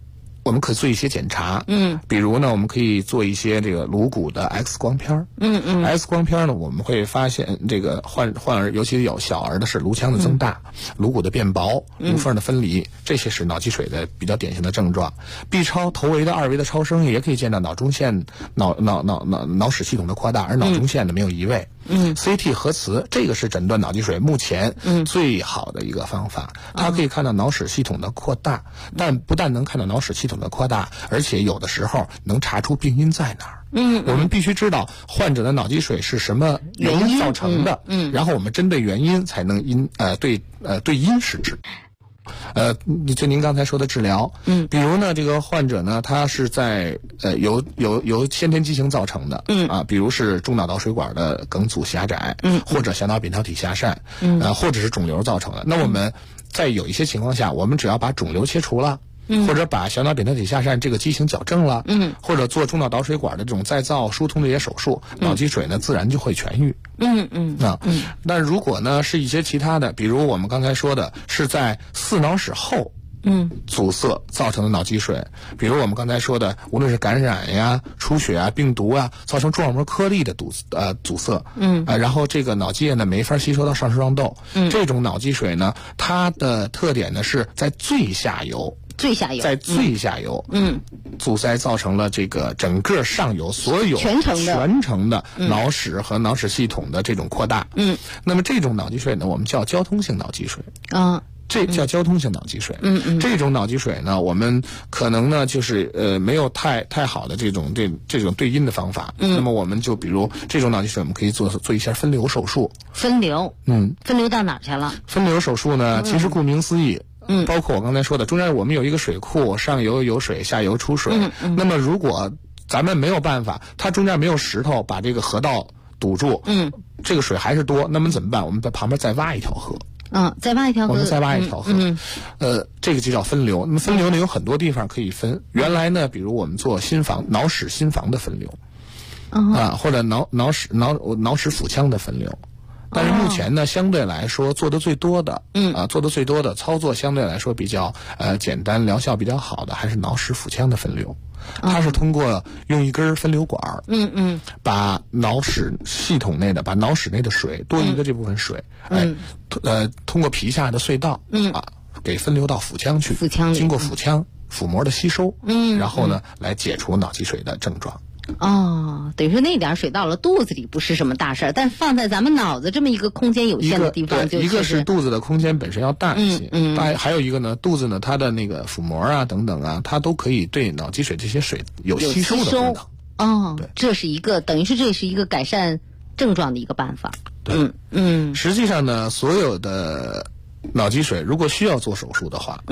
我们可以做一些检查，比如呢，我们可以做一些这个颅骨的 X 光片，X 光片呢，我们会发现这个患儿，尤其有小儿的是颅腔的增大，颅骨的变薄，颅缝的分离，这些是脑积水的比较典型的症状。B 超头围的2维的超声也可以见到脑中线脑室系统的扩大，而脑中线呢没有移位。CT 核磁这个是诊断脑积水目前最好的一个方法，它可以看到脑室系统的扩大，但不但能看到脑室系统的扩大，而且有的时候能查出病因在哪儿。我们必须知道患者的脑积水是什么原因造成的，然后我们针对原因才能对因施治。就您刚才说的治疗，比如呢，这个患者呢，他是在由先天畸形造成的，比如是中脑导水管的梗阻狭窄，或者小脑扁桃体狭疝，或者是肿瘤造成的。那我们在有一些情况下，我们只要把肿瘤切除了，或者把小脑扁桃体狭疝这个畸形矫正了，或者做中脑导水管的这种再造疏通这些手术，脑积水呢自然就会痊愈。那如果呢是一些其他的，比如我们刚才说的是在四脑室后阻塞造成的脑积水，比如我们刚才说的，无论是感染呀、出血啊、病毒啊，造成状膜颗粒的阻塞，然后这个脑积液呢没法吸收到上视状窦，这种脑积水呢，它的特点呢是在最下游，在最下游，阻塞造成了这个整个上游所有全程的脑室和脑室系统的这种扩大，那么这种脑积水呢，我们叫交通性脑积水，这叫交通性脑积水。这种脑积水呢，我们可能呢就是没有太好的这种对因的方法。那么我们就比如这种脑积水，我们可以做一下分流手术。 分流到哪儿去了？分流手术呢，其实顾名思义。包括我刚才说的，中间我们有一个水库，上游有水，下游出水。那么如果咱们没有办法，它中间没有石头把这个河道堵住，这个水还是多，那么怎么办？我们在旁边再挖一条河。 再挖一条河。 我们再挖一条河。这个就叫分流。那么分流呢，有很多地方可以分。原来呢，比如我们做脑室心房的分流，或者脑室腹腔的分流。但是目前呢，相对来说做的最多的，操作相对来说比较简单，疗效比较好的还是脑室腹腔的分流。它是通过用一根分流管，把脑室系统内的、把脑室内的水多余的这部分水，通过皮下的隧道，给分流到腹腔去，经过腹腔腹膜的吸收，然后呢来解除脑积水的症状。 等于说那点水到了肚子里不是什么大事儿，但放在咱们脑子这么一个空间有限的地方， 一个是肚子的空间本身要大一些，还有一个呢，肚子呢它的那个腹膜啊等等啊，它都可以对脑积水这些水有吸收的功能。 这是一个等于是这是一个改善症状的一个办法。 实际上呢，所有的脑积水如果需要做手术的话，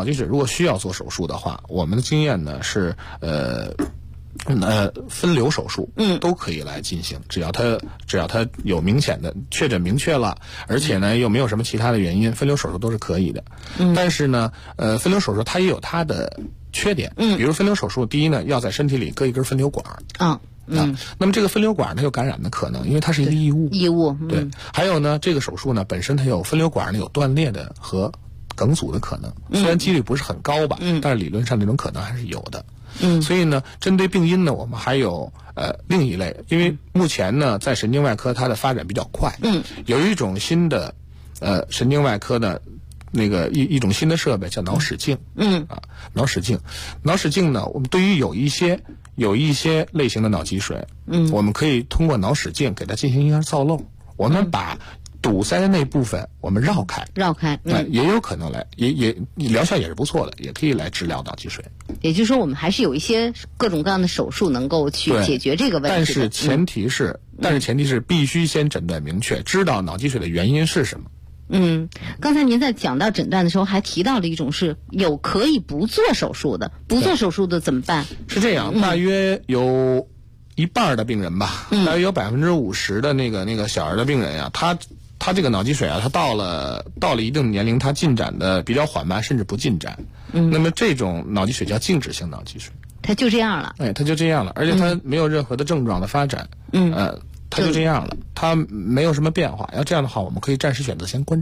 我们的经验呢是分流手术都可以来进行，只要它有明显的确诊明确了，而且呢又没有什么其他的原因，分流手术都是可以的。但是呢分流手术它也有它的缺点，比如分流手术，第一呢要在身体里搁一根分流管，那么这个分流管它有感染的可能，因为它是一个异物。对，还有呢这个手术呢本身它有分流管呢有断裂的和梗阻的可能，虽然几率不是很高吧，但是理论上这种可能还是有的。所以呢，针对病因呢，我们还有另一类，因为目前呢，在神经外科它的发展比较快，有一种新的神经外科的那个一种新的设备叫脑室镜，脑室镜呢，我们对于有一些类型的脑积水，我们可以通过脑室镜给它进行一下造瘘，我们把堵塞的那部分我们绕开，也有可能也疗效也是不错的，也可以来治疗脑积水。 也就是说，我们还是有一些各种各样的手术能够去解决这个问题。 但是前提是必须先诊断明确，知道脑积水的原因是什么。 刚才您在讲到诊断的时候，还提到了一种是有可以不做手术的，不做手术的怎么办？ 是这样，大约有一半的病人吧，大约有50%的那个小儿的病人呀，他这个脑积水啊，他到了一定年龄，他进展的比较缓慢，甚至不进展。那么这种脑积水叫静止性脑积水， 它就这样了。 它就这样了，而且它没有任何的症状的发展。它就这样了，它没有什么变化。要这样的话，我们可以暂时选择先观察。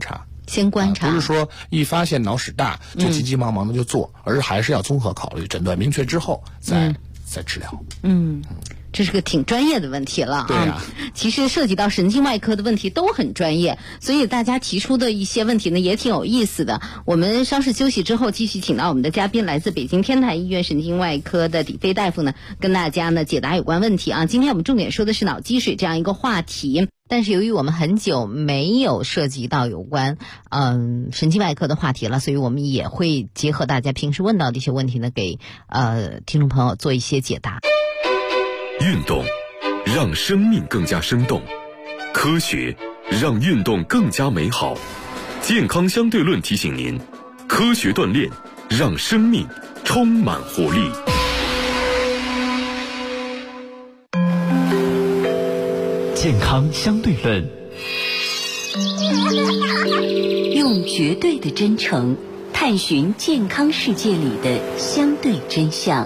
先观察， 不是说一发现脑室大就急急忙忙的就做，而是还是要综合考虑，诊断明确之后再治疗。 这是个挺专业的问题了啊。 对啊， 其实涉及到神经外科的问题都很专业，所以大家提出的一些问题呢也挺有意思的。我们稍事休息之后，继续请到我们的嘉宾，来自北京天坛医院神经外科的李飞大夫呢，跟大家呢解答有关问题啊。今天我们重点说的是脑积水这样一个话题。 但是由于我们很久没有涉及到有关神经外科的话题了，所以我们也会结合大家平时问到的一些问题呢，给听众朋友做一些解答。 运动让生命更加生动，科学让运动更加美好。健康相对论提醒您，科学锻炼让生命充满活力。 健康相对论， 用绝对的真诚探寻健康世界里的相对真相。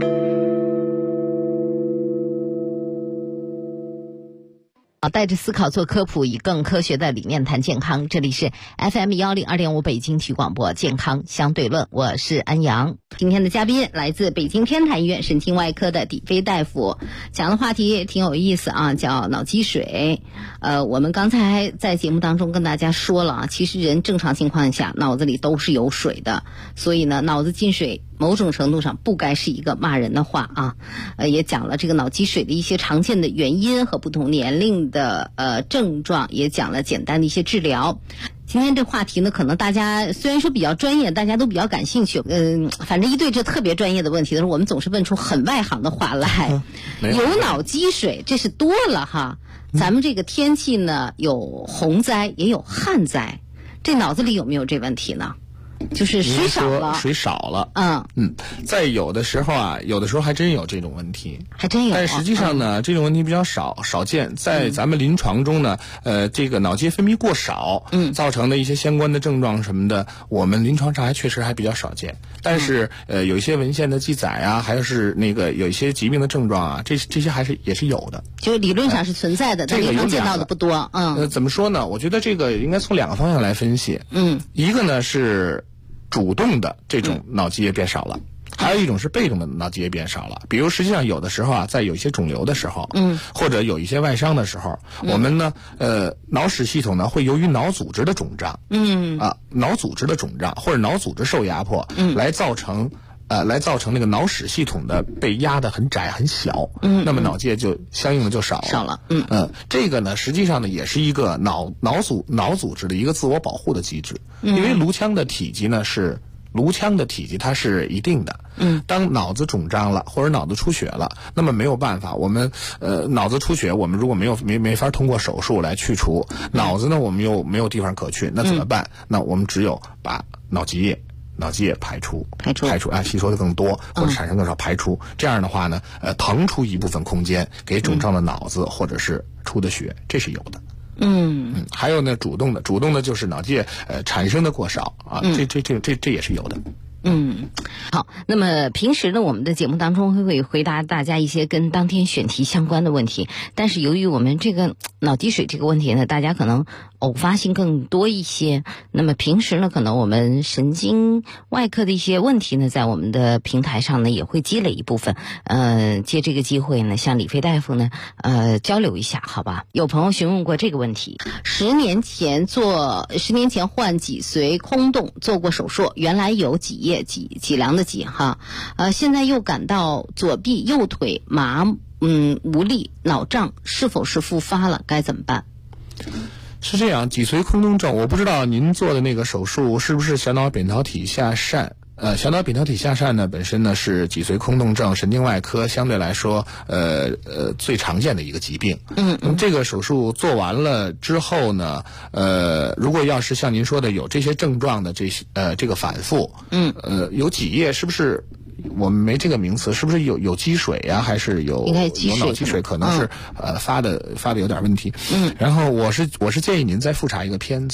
带着思考做科普，以更科学的理念谈健康。这里是 FM102.5 北京体育广播健康相对论，我是安阳。 今天的嘉宾来自北京天坛医院神经外科的李飞大夫，讲的话题也挺有意思啊，叫脑积水。我们刚才在节目当中跟大家说了啊，其实人正常情况下脑子里都是有水的，所以呢，脑子进水某种程度上不该是一个骂人的话啊。也讲了这个脑积水的一些常见的原因和不同年龄的症状，也讲了简单的一些治疗。今天这话题呢，可能大家虽然说比较专业，大家都比较感兴趣，反正一对这特别专业的问题的时候，我们总是问出很外行的话来。有脑积水这是多了哈，咱们这个天气呢，有洪灾也有旱灾，这脑子里有没有这问题呢？就是水少了， 水少了，在有的时候还真有这种问题， 还真有。 但实际上呢，这种问题比较少见，在咱们临床中呢，这个脑积液分泌过少，造成的一些相关的症状什么的，我们临床上确实还比较少见。但是有一些文献的记载啊，还是那个有一些疾病的症状啊，这些也是有的， 就理论上是存在的，但临床见到的不多。 怎么说呢？我觉得这个应该从两个方向来分析。一个呢是主动的这种脑积液变少了，还有一种是被动的脑积液变少了。比如实际上有的时候啊，在有一些肿瘤的时候，或者有一些外伤的时候，我们呢脑室系统呢会由于脑组织的肿胀，脑组织的肿胀或者脑组织受压迫，来造成那个脑室系统的被压得很窄很小，那么脑积液就相应的就少了。这个呢实际上呢也是一个脑组织的一个自我保护的机制，因为颅腔的体积它是一定的，当脑子肿胀了或者脑子出血了，那么没有办法，我们脑子出血，我们如果没法通过手术来去除，脑子呢我们又没有地方可去，那怎么办？那我们只有把脑积液排出啊，吸收的更多或者产生更少排出，这样的话呢，腾出一部分空间给肿胀的脑子或者是出的血，这是有的。还有呢，主动的就是脑积液产生的过少啊，这也是有的。 好，那么平时呢，我们的节目当中会回答大家一些跟当天选题相关的问题，但是由于我们这个脑积水这个问题呢，大家可能偶发性更多一些，那么平时呢，可能我们神经外科的一些问题呢，在我们的平台上呢，也会积累一部分，借这个机会呢，向李飞大夫呢，交流一下，好吧？有朋友询问过这个问题，10年前患脊髓空洞做过手术，原来有脊液脊梁的脊哈，现在又感到左臂右腿麻无力脑胀，是否是复发了？该怎么办？ 是这样，脊髓空洞症，我不知道您做的那个手术是不是小脑扁桃体下疝。小脑扁桃体下疝呢，本身呢是脊髓空洞症神经外科相对来说最常见的一个疾病。那么这个手术做完了之后呢，如果要是像您说的有这些症状的这个反复，有脊液，是不是我们没这个名词，是不是有积水呀，还是有脑积水？可能是发的有点问题。然后我是建议您再复查一个片子。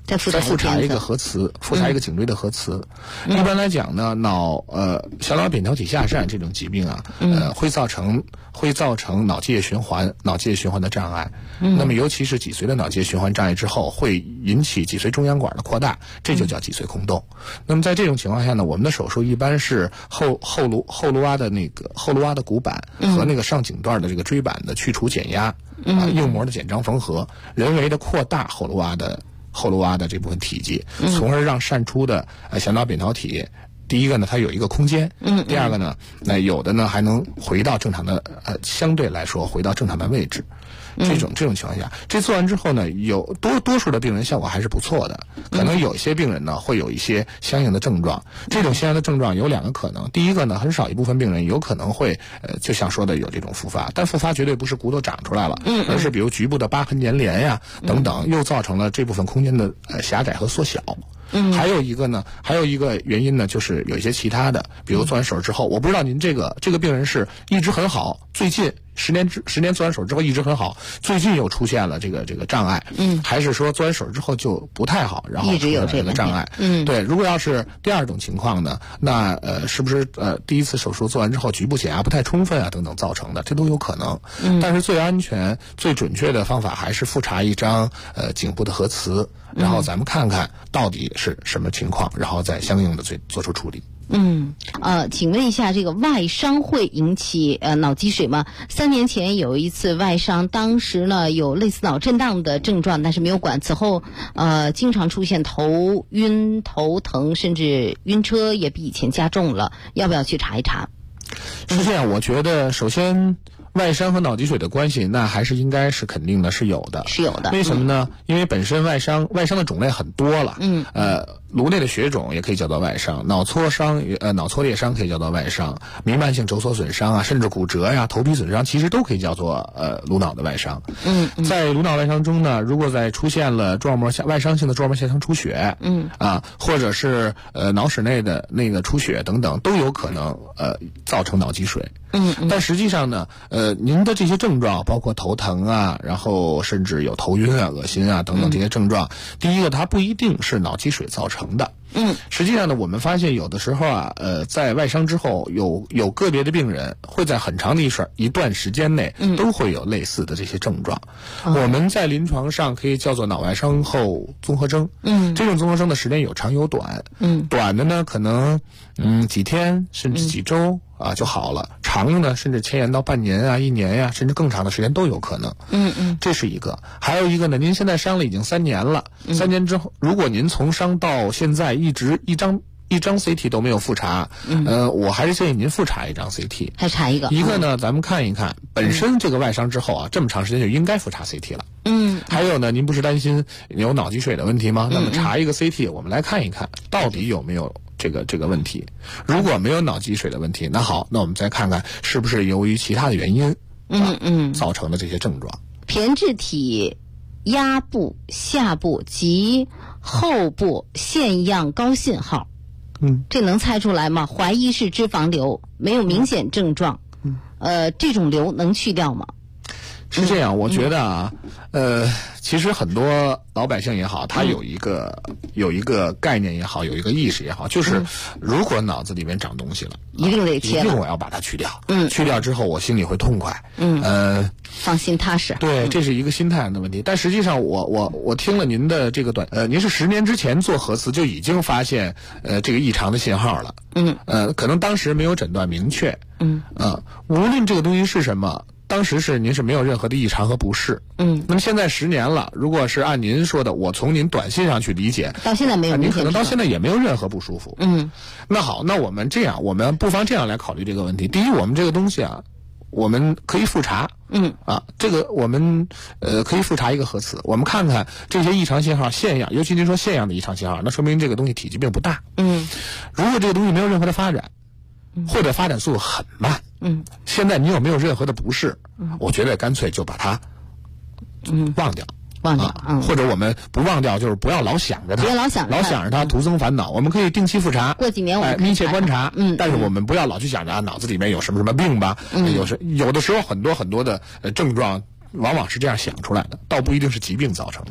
再复查一个核磁，复查一个颈椎的核磁。一般来讲呢，小脑扁桃体下疝这种疾病啊，会造成脑积液循环的障碍。那么尤其是脊髓的脑积液循环障碍之后，会引起脊髓中央管的扩大，这就叫脊髓空洞。那么在这种情况下呢，我们的手术一般是后颅洼的骨板和那个上颈段的这个椎板的去除减压，硬膜的减张缝合，人为的扩大后颅洼的这部分体积，从而让疝出的小脑扁桃体，第一个呢，它有一个空间，第二个呢，有的呢还能回到正常的相对来说回到正常的位置。这种情况下，这做完之后呢，有多数的病人效果还是不错的。可能有一些病人呢会有一些相应的症状，这种相应的症状有两个可能。第一个呢，很少一部分病人有可能会就像说的有这种复发，但复发绝对不是骨头长出来了，而是比如局部的疤痕粘连呀等等，又造成了这部分空间的狭窄和缩小。还有一个原因呢，就是有一些其他的，比如做完手术之后，我不知道您这个病人是一直很好，最近10年做完手术之后一直很好，最近又出现了这个障碍，还是说做完手术之后就不太好，然后一直有这个障碍，对。如果要是第二种情况呢，那是不是第一次手术做完之后局部减压不太充分啊等等造成的，这都有可能。但是最安全、最准确的方法还是复查一张颈部的核磁，然后咱们看看到底是什么情况，然后再相应的做出处理。 请问一下，这个外伤会引起脑积水吗？3年前有一次外伤，当时呢有类似脑震荡的症状，但是没有管。此后经常出现头晕、头疼，甚至晕车也比以前加重了，要不要去查一查？ 是这样，我觉得首先外伤和脑积水的关系，那还是应该是肯定的，是有的。为什么呢？因为本身外伤的种类很多了。颅内的血肿也可以叫做外伤，脑挫裂伤可以叫做外伤，弥漫性轴索损伤啊，甚至骨折呀、头皮损伤，其实都可以叫做颅脑的外伤。在颅脑外伤中呢，如果在出现了外伤性的蛛网膜下腔出血，或者是脑室内的那个出血等等，都有可能造成脑积水。但实际上呢，您的这些症状，包括头疼啊，然后甚至有头晕啊、恶心啊等等这些症状，第一个它不一定是脑积水造成的。实际上呢，我们发现有的时候啊，在外伤之后，有个别的病人会在很长的一段时间内都会有类似的这些症状。我们在临床上可以叫做脑外伤后综合征。这种综合征的时间有长有短。短的呢，可能几天甚至几周就好了，长的呢甚至牵延到半年啊、1年呀，甚至更长的时间都有可能。这是一个。还有一个呢，您现在伤了已经3年了，3年之后，如果您从伤到现在一直一张 CT 都没有复查，我还是建议您复查一张 CT， 还查一个。 一个呢，咱们看一看本身这个外伤之后啊，这么长时间就应该复查 CT 了。还有呢，您不是担心有脑积水的问题吗？那么查一个 CT， 我们来看一看到底有没有这个问题。如果没有脑积水的问题，那好，那我们再看看是不是由于其他的原因造成的这些症状。 胼胝体压部、下部及后部腺样高信号，这能猜出来吗？怀疑是脂肪瘤，没有明显症状，这种瘤能去掉吗？ 是这样，我觉得啊，其实很多老百姓也好，他有一个概念也好，有一个意识也好，就是如果脑子里面长东西了， 一定得切了， 一定我要把它去掉。去掉之后我心里会痛快， 放心踏实。 对，这是一个心态的问题。但实际上我听了您的这个您是10年之前做核磁就已经发现这个异常的信号了。可能当时没有诊断明确。无论这个东西是什么，当时您是没有任何的异常和不适。那么现在10年了，如果是按您说的，我从您短信上去理解， 到现在没有， 您可能到现在也没有任何不舒服。那好，那我们不妨这样来考虑这个问题。第一，我们这个东西啊，我们可以复查。这个我们可以复查一个核磁，我们看看这些异常信号腺样，尤其您说腺样的异常信号，那说明这个东西体积并不大。如果这个东西没有任何的发展，或者发展速度很慢，现在你有没有任何的不适？我觉得干脆就把它忘掉，或者我们不忘掉，就是不要老想着它， 老想着它徒增烦恼。我们可以定期复查， 过几年我们密切观察。但是我们不要老去想着脑子里面有什么病吧。有的时候很多的症状往往是这样想出来的，倒不一定是疾病造成的。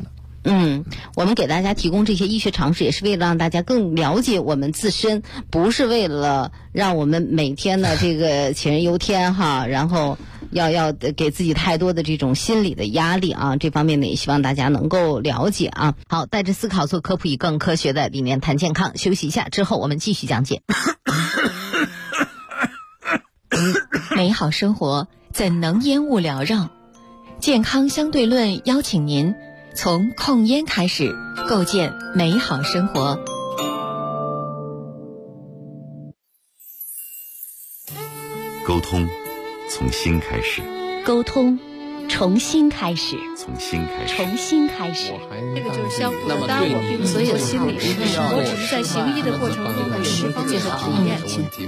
我们给大家提供这些医学常识，也是为了让大家更了解我们自身，不是为了让我们每天的这个杞人忧天哈，然后要给自己太多的这种心理的压力啊，这方面呢也希望大家能够了解啊。好，带着思考做科普，以更科学的理念谈健康。休息一下之后，我们继续讲解。 美好生活怎能烟雾缭绕？健康相对论邀请您从控烟开始，构建美好生活。 沟通从心开始， 沟通重新开始， 从心开始， 重新开始。 这个就是相互的，当然我并不是有心理师，我只是在行医的过程中的释放这个体验。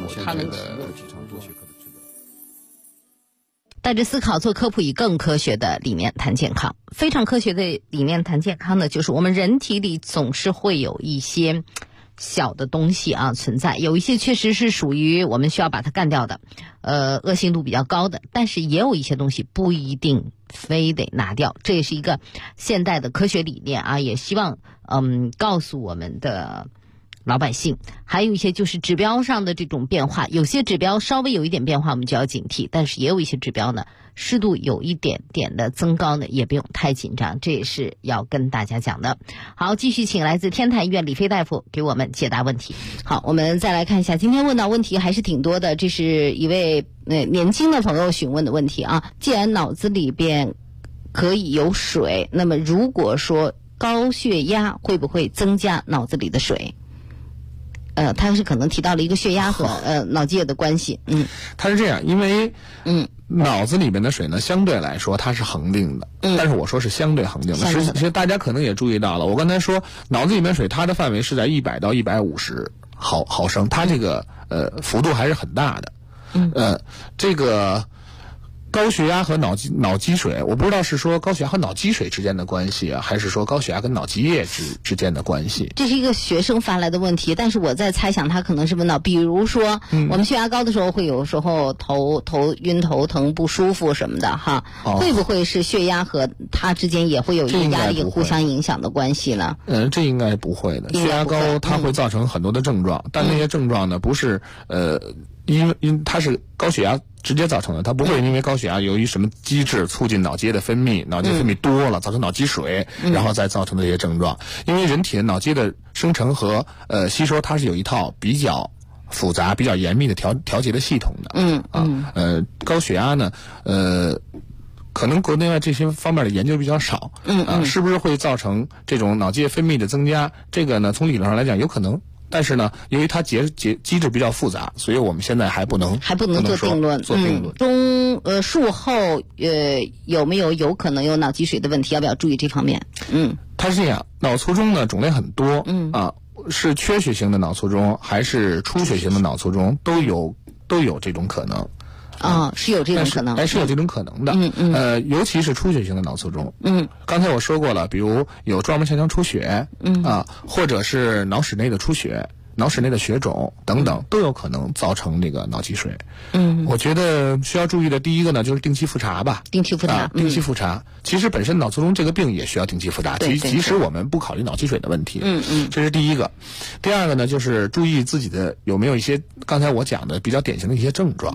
带着思考做科普，以更科学的理念谈健康。非常科学的理念谈健康呢，就是我们人体里总是会有一些小的东西啊存在，有一些确实是属于我们需要把它干掉的，恶性度比较高的，但是也有一些东西不一定非得拿掉，这也是一个现代的科学理念啊，也希望告诉我们的老百姓。还有一些就是指标上的这种变化，有些指标稍微有一点变化我们就要警惕，但是也有一些指标呢适度有一点点的增高呢也不用太紧张，这也是要跟大家讲的。好，继续请来自天坛医院李飞大夫给我们解答问题。好，我们再来看一下，今天问到问题还是挺多的，这是一位年轻的朋友询问的问题啊。既然脑子里边可以有水，那么如果说高血压会不会增加脑子里的水？他是可能提到了一个血压和脑积液的关系。 他是这样，因为脑子里面的水呢，相对来说它是恒定的，但是我说是相对恒定的。其实大家可能也注意到了，我刚才说脑子里面水它的范围是在100到150毫升，它这个幅度还是很大的。这个高血压和脑积水，我不知道是说高血压和脑积水之间的关系啊，还是说高血压跟脑积液之间的关系？ 这是一个学生发来的问题，但是我在猜想他可能是问到，比如说我们血压高的时候会有时候头晕头疼不舒服什么的哈，会不会是血压和它之间也会有一个压力互相影响的关系呢？ 这应该不会的。血压高它会造成很多的症状，但那些症状呢不是因它是高血压直接造成的，它不会因为高血压由于什么机制促进脑积液的分泌，脑积液分泌多了造成脑积水，然后再造成的这些症状。因为人体的脑积液的生成和吸收，它是有一套比较复杂、比较严密的调节的系统的。高血压呢，可能国内外这些方面的研究比较少。是不是会造成这种脑积液分泌的增加？这个呢，从理论上来讲有可能。但是呢，由于它机制比较复杂，所以我们现在还不能做定论。术后有没有可能有脑积水的问题？要不要注意这方面？ 它是这样，脑卒中呢种类很多。是缺血型的脑卒中还是出血型的脑卒中都有这种可能。 是有这种可能， 是有这种可能的。尤其是出血型的脑卒中。刚才我说过了，比如有状膜腔腔出血，或者是脑室内的出血、脑室内的血肿等等，都有可能造成这个脑积水。我觉得需要注意的第一个呢，就是定期复查吧。定期复查。其实本身脑卒中这个病也需要定期复查，即使我们不考虑脑积水的问题。这是第一个。第二个呢，就是注意自己的有没有一些刚才我讲的比较典型的一些症状。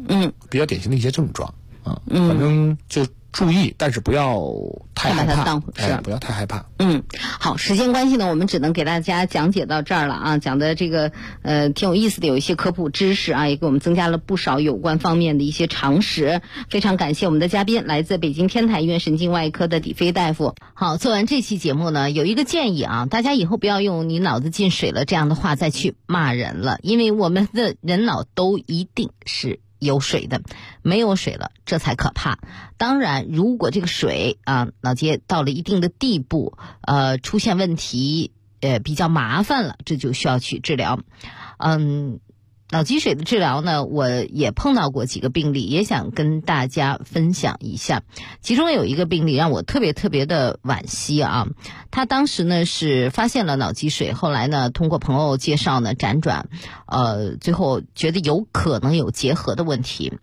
反正就注意，但是不要太害怕，不要太害怕。 好，时间关系呢，我们只能给大家讲解到这儿了啊。讲的这个挺有意思的，有一些科普知识啊，也给我们增加了不少有关方面的一些常识。非常感谢我们的嘉宾，来自北京天坛医院神经外科的李飞大夫。好，做完这期节目呢，有一个建议啊，大家以后不要用你脑子进水了这样的话再去骂人了，因为我们的人脑都一定是有水的，没有水了这才可怕。当然如果这个水脑积液到了一定的地步，出现问题比较麻烦了，这就需要去治疗。脑积水的治疗呢，我也碰到过几个病例，也想跟大家分享一下。其中有一个病例让我特别的惋惜啊，他当时呢是发现了脑积水，后来呢通过朋友介绍呢辗转，最后觉得有可能有结核的问题。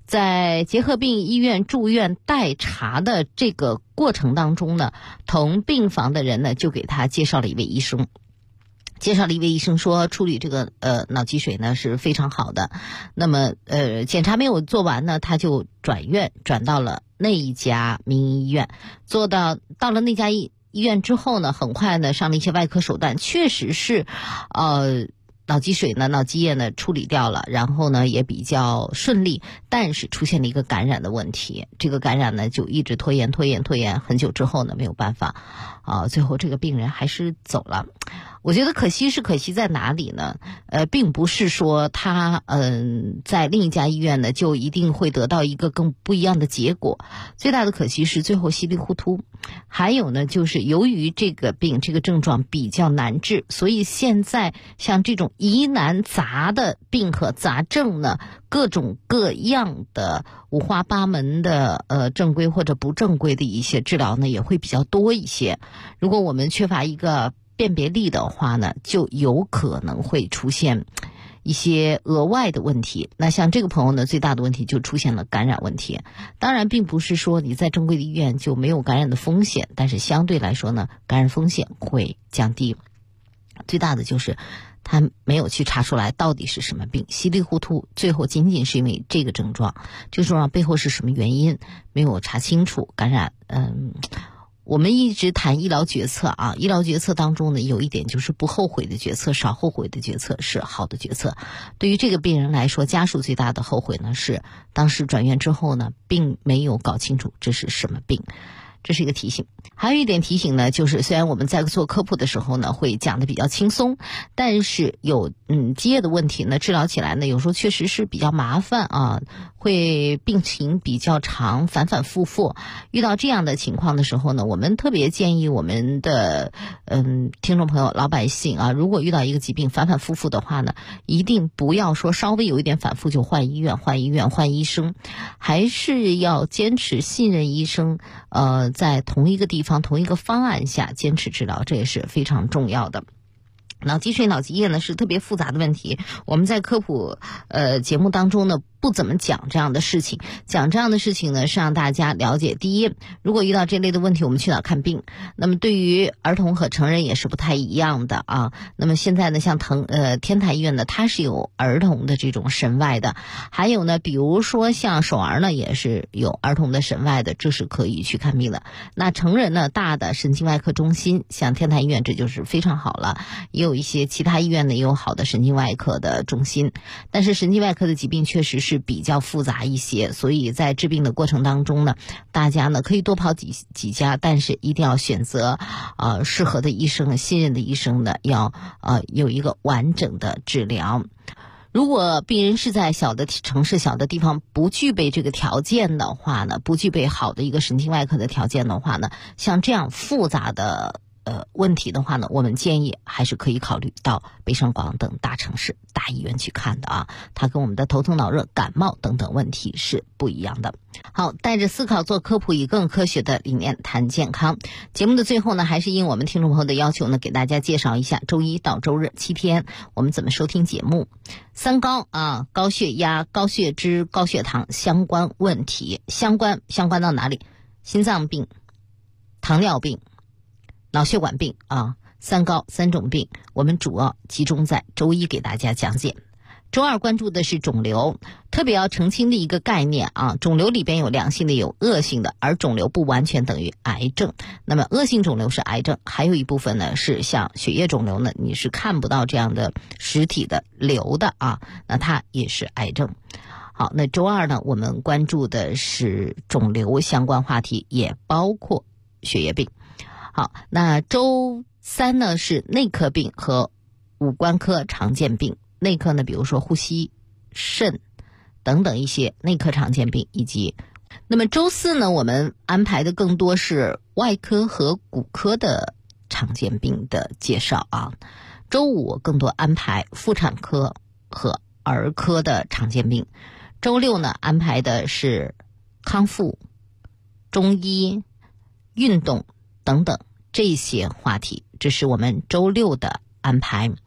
在结核病医院住院待查的这个过程当中呢，同病房的人呢就给他介绍了一位医生。说处理这个脑积水呢是非常好的。那么检查没有做完呢，他就转院转到了那一家民营医院。到了那家医院之后呢，很快呢上了一些外科手段，确实是脑积水呢、脑积液呢处理掉了，然后呢也比较顺利，但是出现了一个感染的问题。这个感染呢就一直拖延，很久之后呢没有办法，最后这个病人还是走了。我觉得可惜在哪里呢？并不是说他在另一家医院呢就一定会得到一个更不一样的结果。最大的可惜是最后稀里糊涂。还有呢，就是由于这个病这个症状比较难治，所以现在像这种疑难杂的病和杂症呢，各种各样的五花八门的正规或者不正规的一些治疗呢也会比较多一些。如果我们缺乏一个辨别力的话呢，就有可能会出现一些额外的问题。那像这个朋友呢，最大的问题就出现了感染问题。当然并不是说你在正规的医院就没有感染的风险，但是相对来说呢，感染风险会降低。最大的就是他没有去查出来到底是什么病，稀里糊涂，最后仅仅是因为这个症状，这个症状背后是什么原因没有查清楚。感染我们一直谈医疗决策啊，医疗决策当中呢，有一点就是不后悔的决策，少后悔的决策是好的决策。对于这个病人来说，家属最大的后悔呢是当时转院之后呢，并没有搞清楚这是什么病。这是一个提醒。还有一点提醒呢，就是虽然我们在做科普的时候呢会讲的比较轻松，但是有积液的问题呢治疗起来呢有时候确实是比较麻烦啊，会病情比较长，反反复复。遇到这样的情况的时候呢，我们特别建议我们的听众朋友老百姓啊，如果遇到一个疾病反反复复的话呢，一定不要说稍微有一点反复就换医院换医生，还是要坚持信任医生，在同一个地方同一个方案下坚持治疗，这也是非常重要的。脑积水、脑积液呢是特别复杂的问题，我们在科普节目当中呢不怎么讲这样的事情。讲这样的事情呢是让大家了解，第一，如果遇到这类的问题我们去哪看病。那么对于儿童和成人也是不太一样的啊。那么现在呢像天台医院呢它是有儿童的这种神外的，还有呢比如说像首儿呢也是有儿童的神外的，这是可以去看病的。那成人呢大的神经外科中心像天台医院这就是非常好了，也有一些其他医院呢也有好的神经外科的中心。但是神经外科的疾病确实是比较复杂一些，所以在治病的过程当中呢，大家呢可以多跑几家，但是一定要选择适合的医生，信任的医生呢要有一个完整的治疗。如果病人是在小的城市、小的地方不具备这个条件的话呢，不具备好的一个神经外科的条件的话呢，像这样复杂的问题的话呢，我们建议还是可以考虑到北上广等大城市、大医院去看的啊。它跟我们的头疼脑热、感冒等等问题是不一样的。好，带着思考做科普，以更科学的理念谈健康。节目的最后呢，还是应我们听众朋友的要求呢，给大家介绍一下周一到周日7天我们怎么收听节目。3高啊，高血压、高血脂、高血糖相关问题，相关到哪里？心脏病、糖尿病、脑血管病啊，3高3种病，我们主要集中在周一给大家讲解。周二关注的是肿瘤，特别要澄清的一个概念啊，肿瘤里边有良性的有恶性的，而肿瘤不完全等于癌症。那么恶性肿瘤是癌症，还有一部分呢是像血液肿瘤呢，你是看不到这样的实体的瘤的啊，那它也是癌症。好，那周二呢我们关注的是肿瘤相关话题，也包括血液病。好，那周三呢是内科病和五官科常见病。内科呢比如说呼吸、肾等等一些内科常见病，以及那么周四呢我们安排的更多是外科和骨科的常见病的介绍啊。周五更多安排妇产科和儿科的常见病。周六呢安排的是康复、中医、运动等等这些话题，这是我们周六的安排。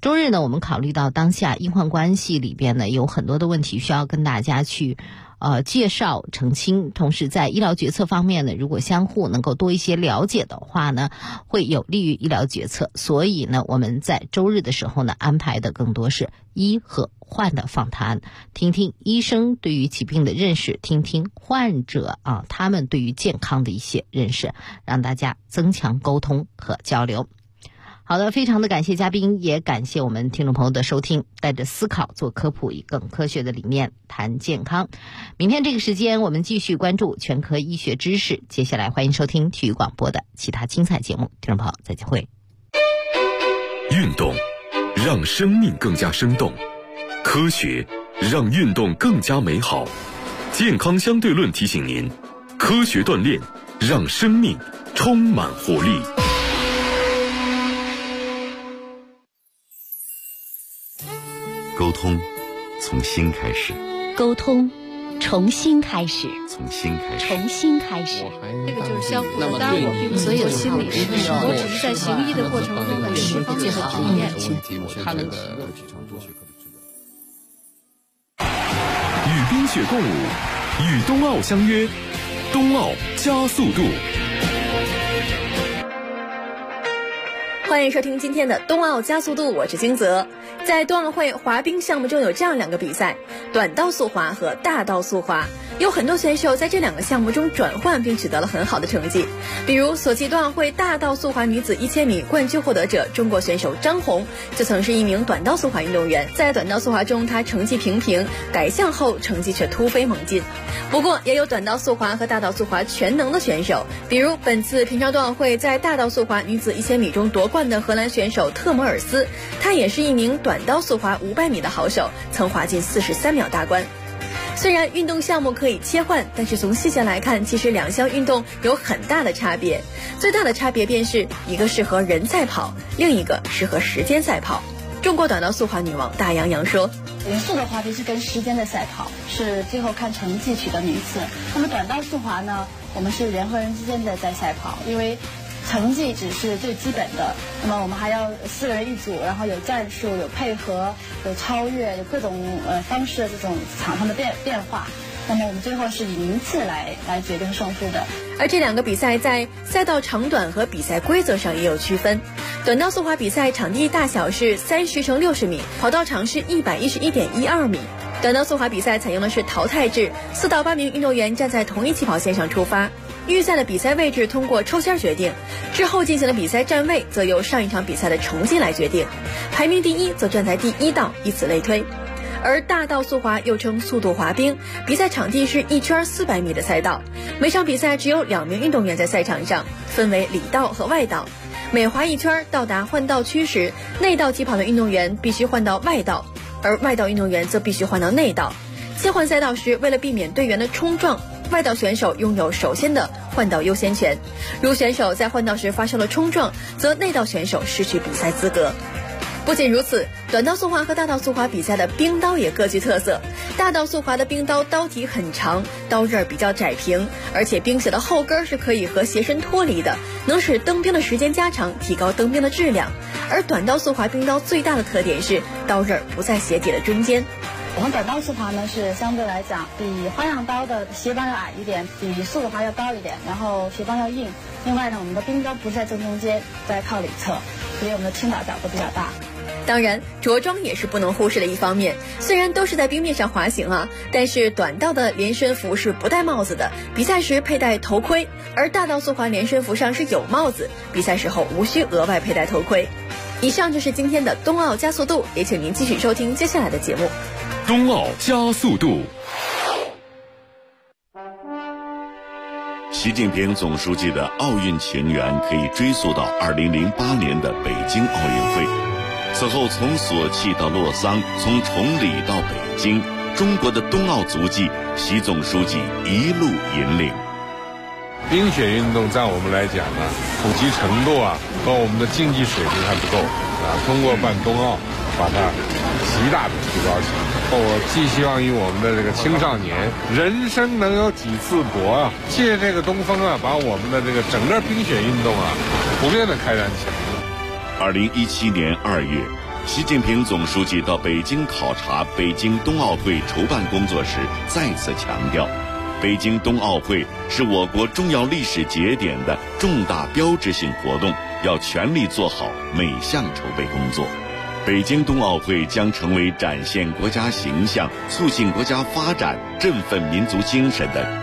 周日呢，我们考虑到当下医患关系里边呢有很多的问题需要跟大家去介绍澄清，同时在医疗决策方面呢，如果相互能够多一些了解的话呢，会有利于医疗决策。所以呢，我们在周日的时候呢，安排的更多是医和患的访谈，听听医生对于疾病的认识，听听患者他们对于健康的一些认识，让大家增强沟通和交流。好的，非常的感谢嘉宾，也感谢我们听众朋友的收听。带着思考做科普，以更科学的理念谈健康。明天这个时间我们继续关注全科医学知识。接下来欢迎收听体育广播的其他精彩节目，听众朋友再见会。 运动让生命更加生动，科学让运动更加美好。健康相对论提醒您，科学锻炼让生命充满活力。 沟通从心开始， 沟通重新开始， 从心开始， 重新开始。 这个就是相互的，当然我并不所有心理师，我只是在行医的过程中的释放最好体验。 与冰雪共舞，与冬奥相约，冬奥加速度。 欢迎收听今天的冬奥加速度，我是金泽。在冬奥会滑冰项目中有这样2个比赛，短道速滑和大道速滑。有很多选手在这2个项目中转换并取得了很好的成绩，比如索契冬奥会大道速滑女子1000米冠军获得者中国选手张红，就曾是一名短道速滑运动员。在短道速滑中，她成绩平平，改项后成绩却突飞猛进。不过也有短道速滑和大道速滑全能的选手，比如本次平昌冬奥会在大道速滑女子1000米中夺冠的荷兰选手特摩尔斯，她也是一名短道速滑500米的好手，曾滑进43秒大关。虽然运动项目可以切换，但是从细节来看，其实2项运动有很大的差别。最大的差别便是一个适合人赛跑，另一个适合时间赛跑。中国短道速滑女王大杨洋说， 严肃的滑冰是跟时间的赛跑，是最后看成绩取得名次。那么短道速滑呢，我们是人和人之间的在赛跑，因为成绩只是最基本的，那么我们还要4个人一组，然后有战术，有配合，有超越，有各种方式的这种场上的变化。那么我们最后是以名次来决定胜负的。 而这2个比赛在赛道长短和比赛规则上也有区分。短道速滑比赛场地大小是30×60米，跑道长是111.12米。短道速滑比赛采用的是淘汰制，4到8名运动员站在同一起跑线上出发，预赛的比赛位置通过抽签决定，之后进行的比赛站位则由上一场比赛的成绩来决定，排名第1则站在第1道，以此类推。而大道速滑又称速度滑冰，比赛场地是1圈400米的赛道，每场比赛只有2名运动员在赛场上，分为里道和外道。每滑1圈到达换道区时，内道起跑的运动员必须换到外道，而外道运动员则必须换到内道。切换赛道时，为了避免队员的冲撞，外道选手拥有首先的换道优先权，如选手在换道时发生了冲撞，则内道选手失去比赛资格。不仅如此，短道速滑和大道速滑比赛的冰刀也各具特色。大道速滑的冰刀刀体很长，刀刃比较窄平，而且冰鞋的后跟是可以和鞋身脱离的，能使蹬冰的时间加长，提高蹬冰的质量。而短道速滑冰刀最大的特点是刀刃不在鞋底的中间。 我们短道速滑呢是相对来讲比花样刀的鞋帮要矮一点，比速度滑要高一点，然后鞋帮要硬。另外呢，我们的冰刀不在正中间，在靠里侧，所以我们的倾倒角度比较大。 当然，着装也是不能忽视的一方面。虽然都是在冰面上滑行但是短道的连身服是不戴帽子的，比赛时佩戴头盔；而大道速滑连身服上是有帽子，比赛时候无需额外佩戴头盔。以上就是今天的冬奥加速度，也请您继续收听接下来的节目。 冬奥加速度。 习近平总书记的奥运情缘可以追溯到2008年的北京奥运会。此后从索契到洛桑，从崇礼到北京，中国的冬奥足迹，习总书记一路引领。 冰雪运动在我们来讲普及程度和我们的竞技水平还不够通过办冬奥把它极大的提高起来。我寄希望于我们的这个青少年，人生能有几次搏借这个东风把我们的这个整个冰雪运动普遍的开展起来。 2017年2月， 习近平总书记到北京考察北京冬奥会筹办工作时，再次强调，北京冬奥会是我国重要历史节点的重大标志性活动，要全力做好每项筹备工作。北京冬奥会将成为展现国家形象、促进国家发展、振奋民族精神的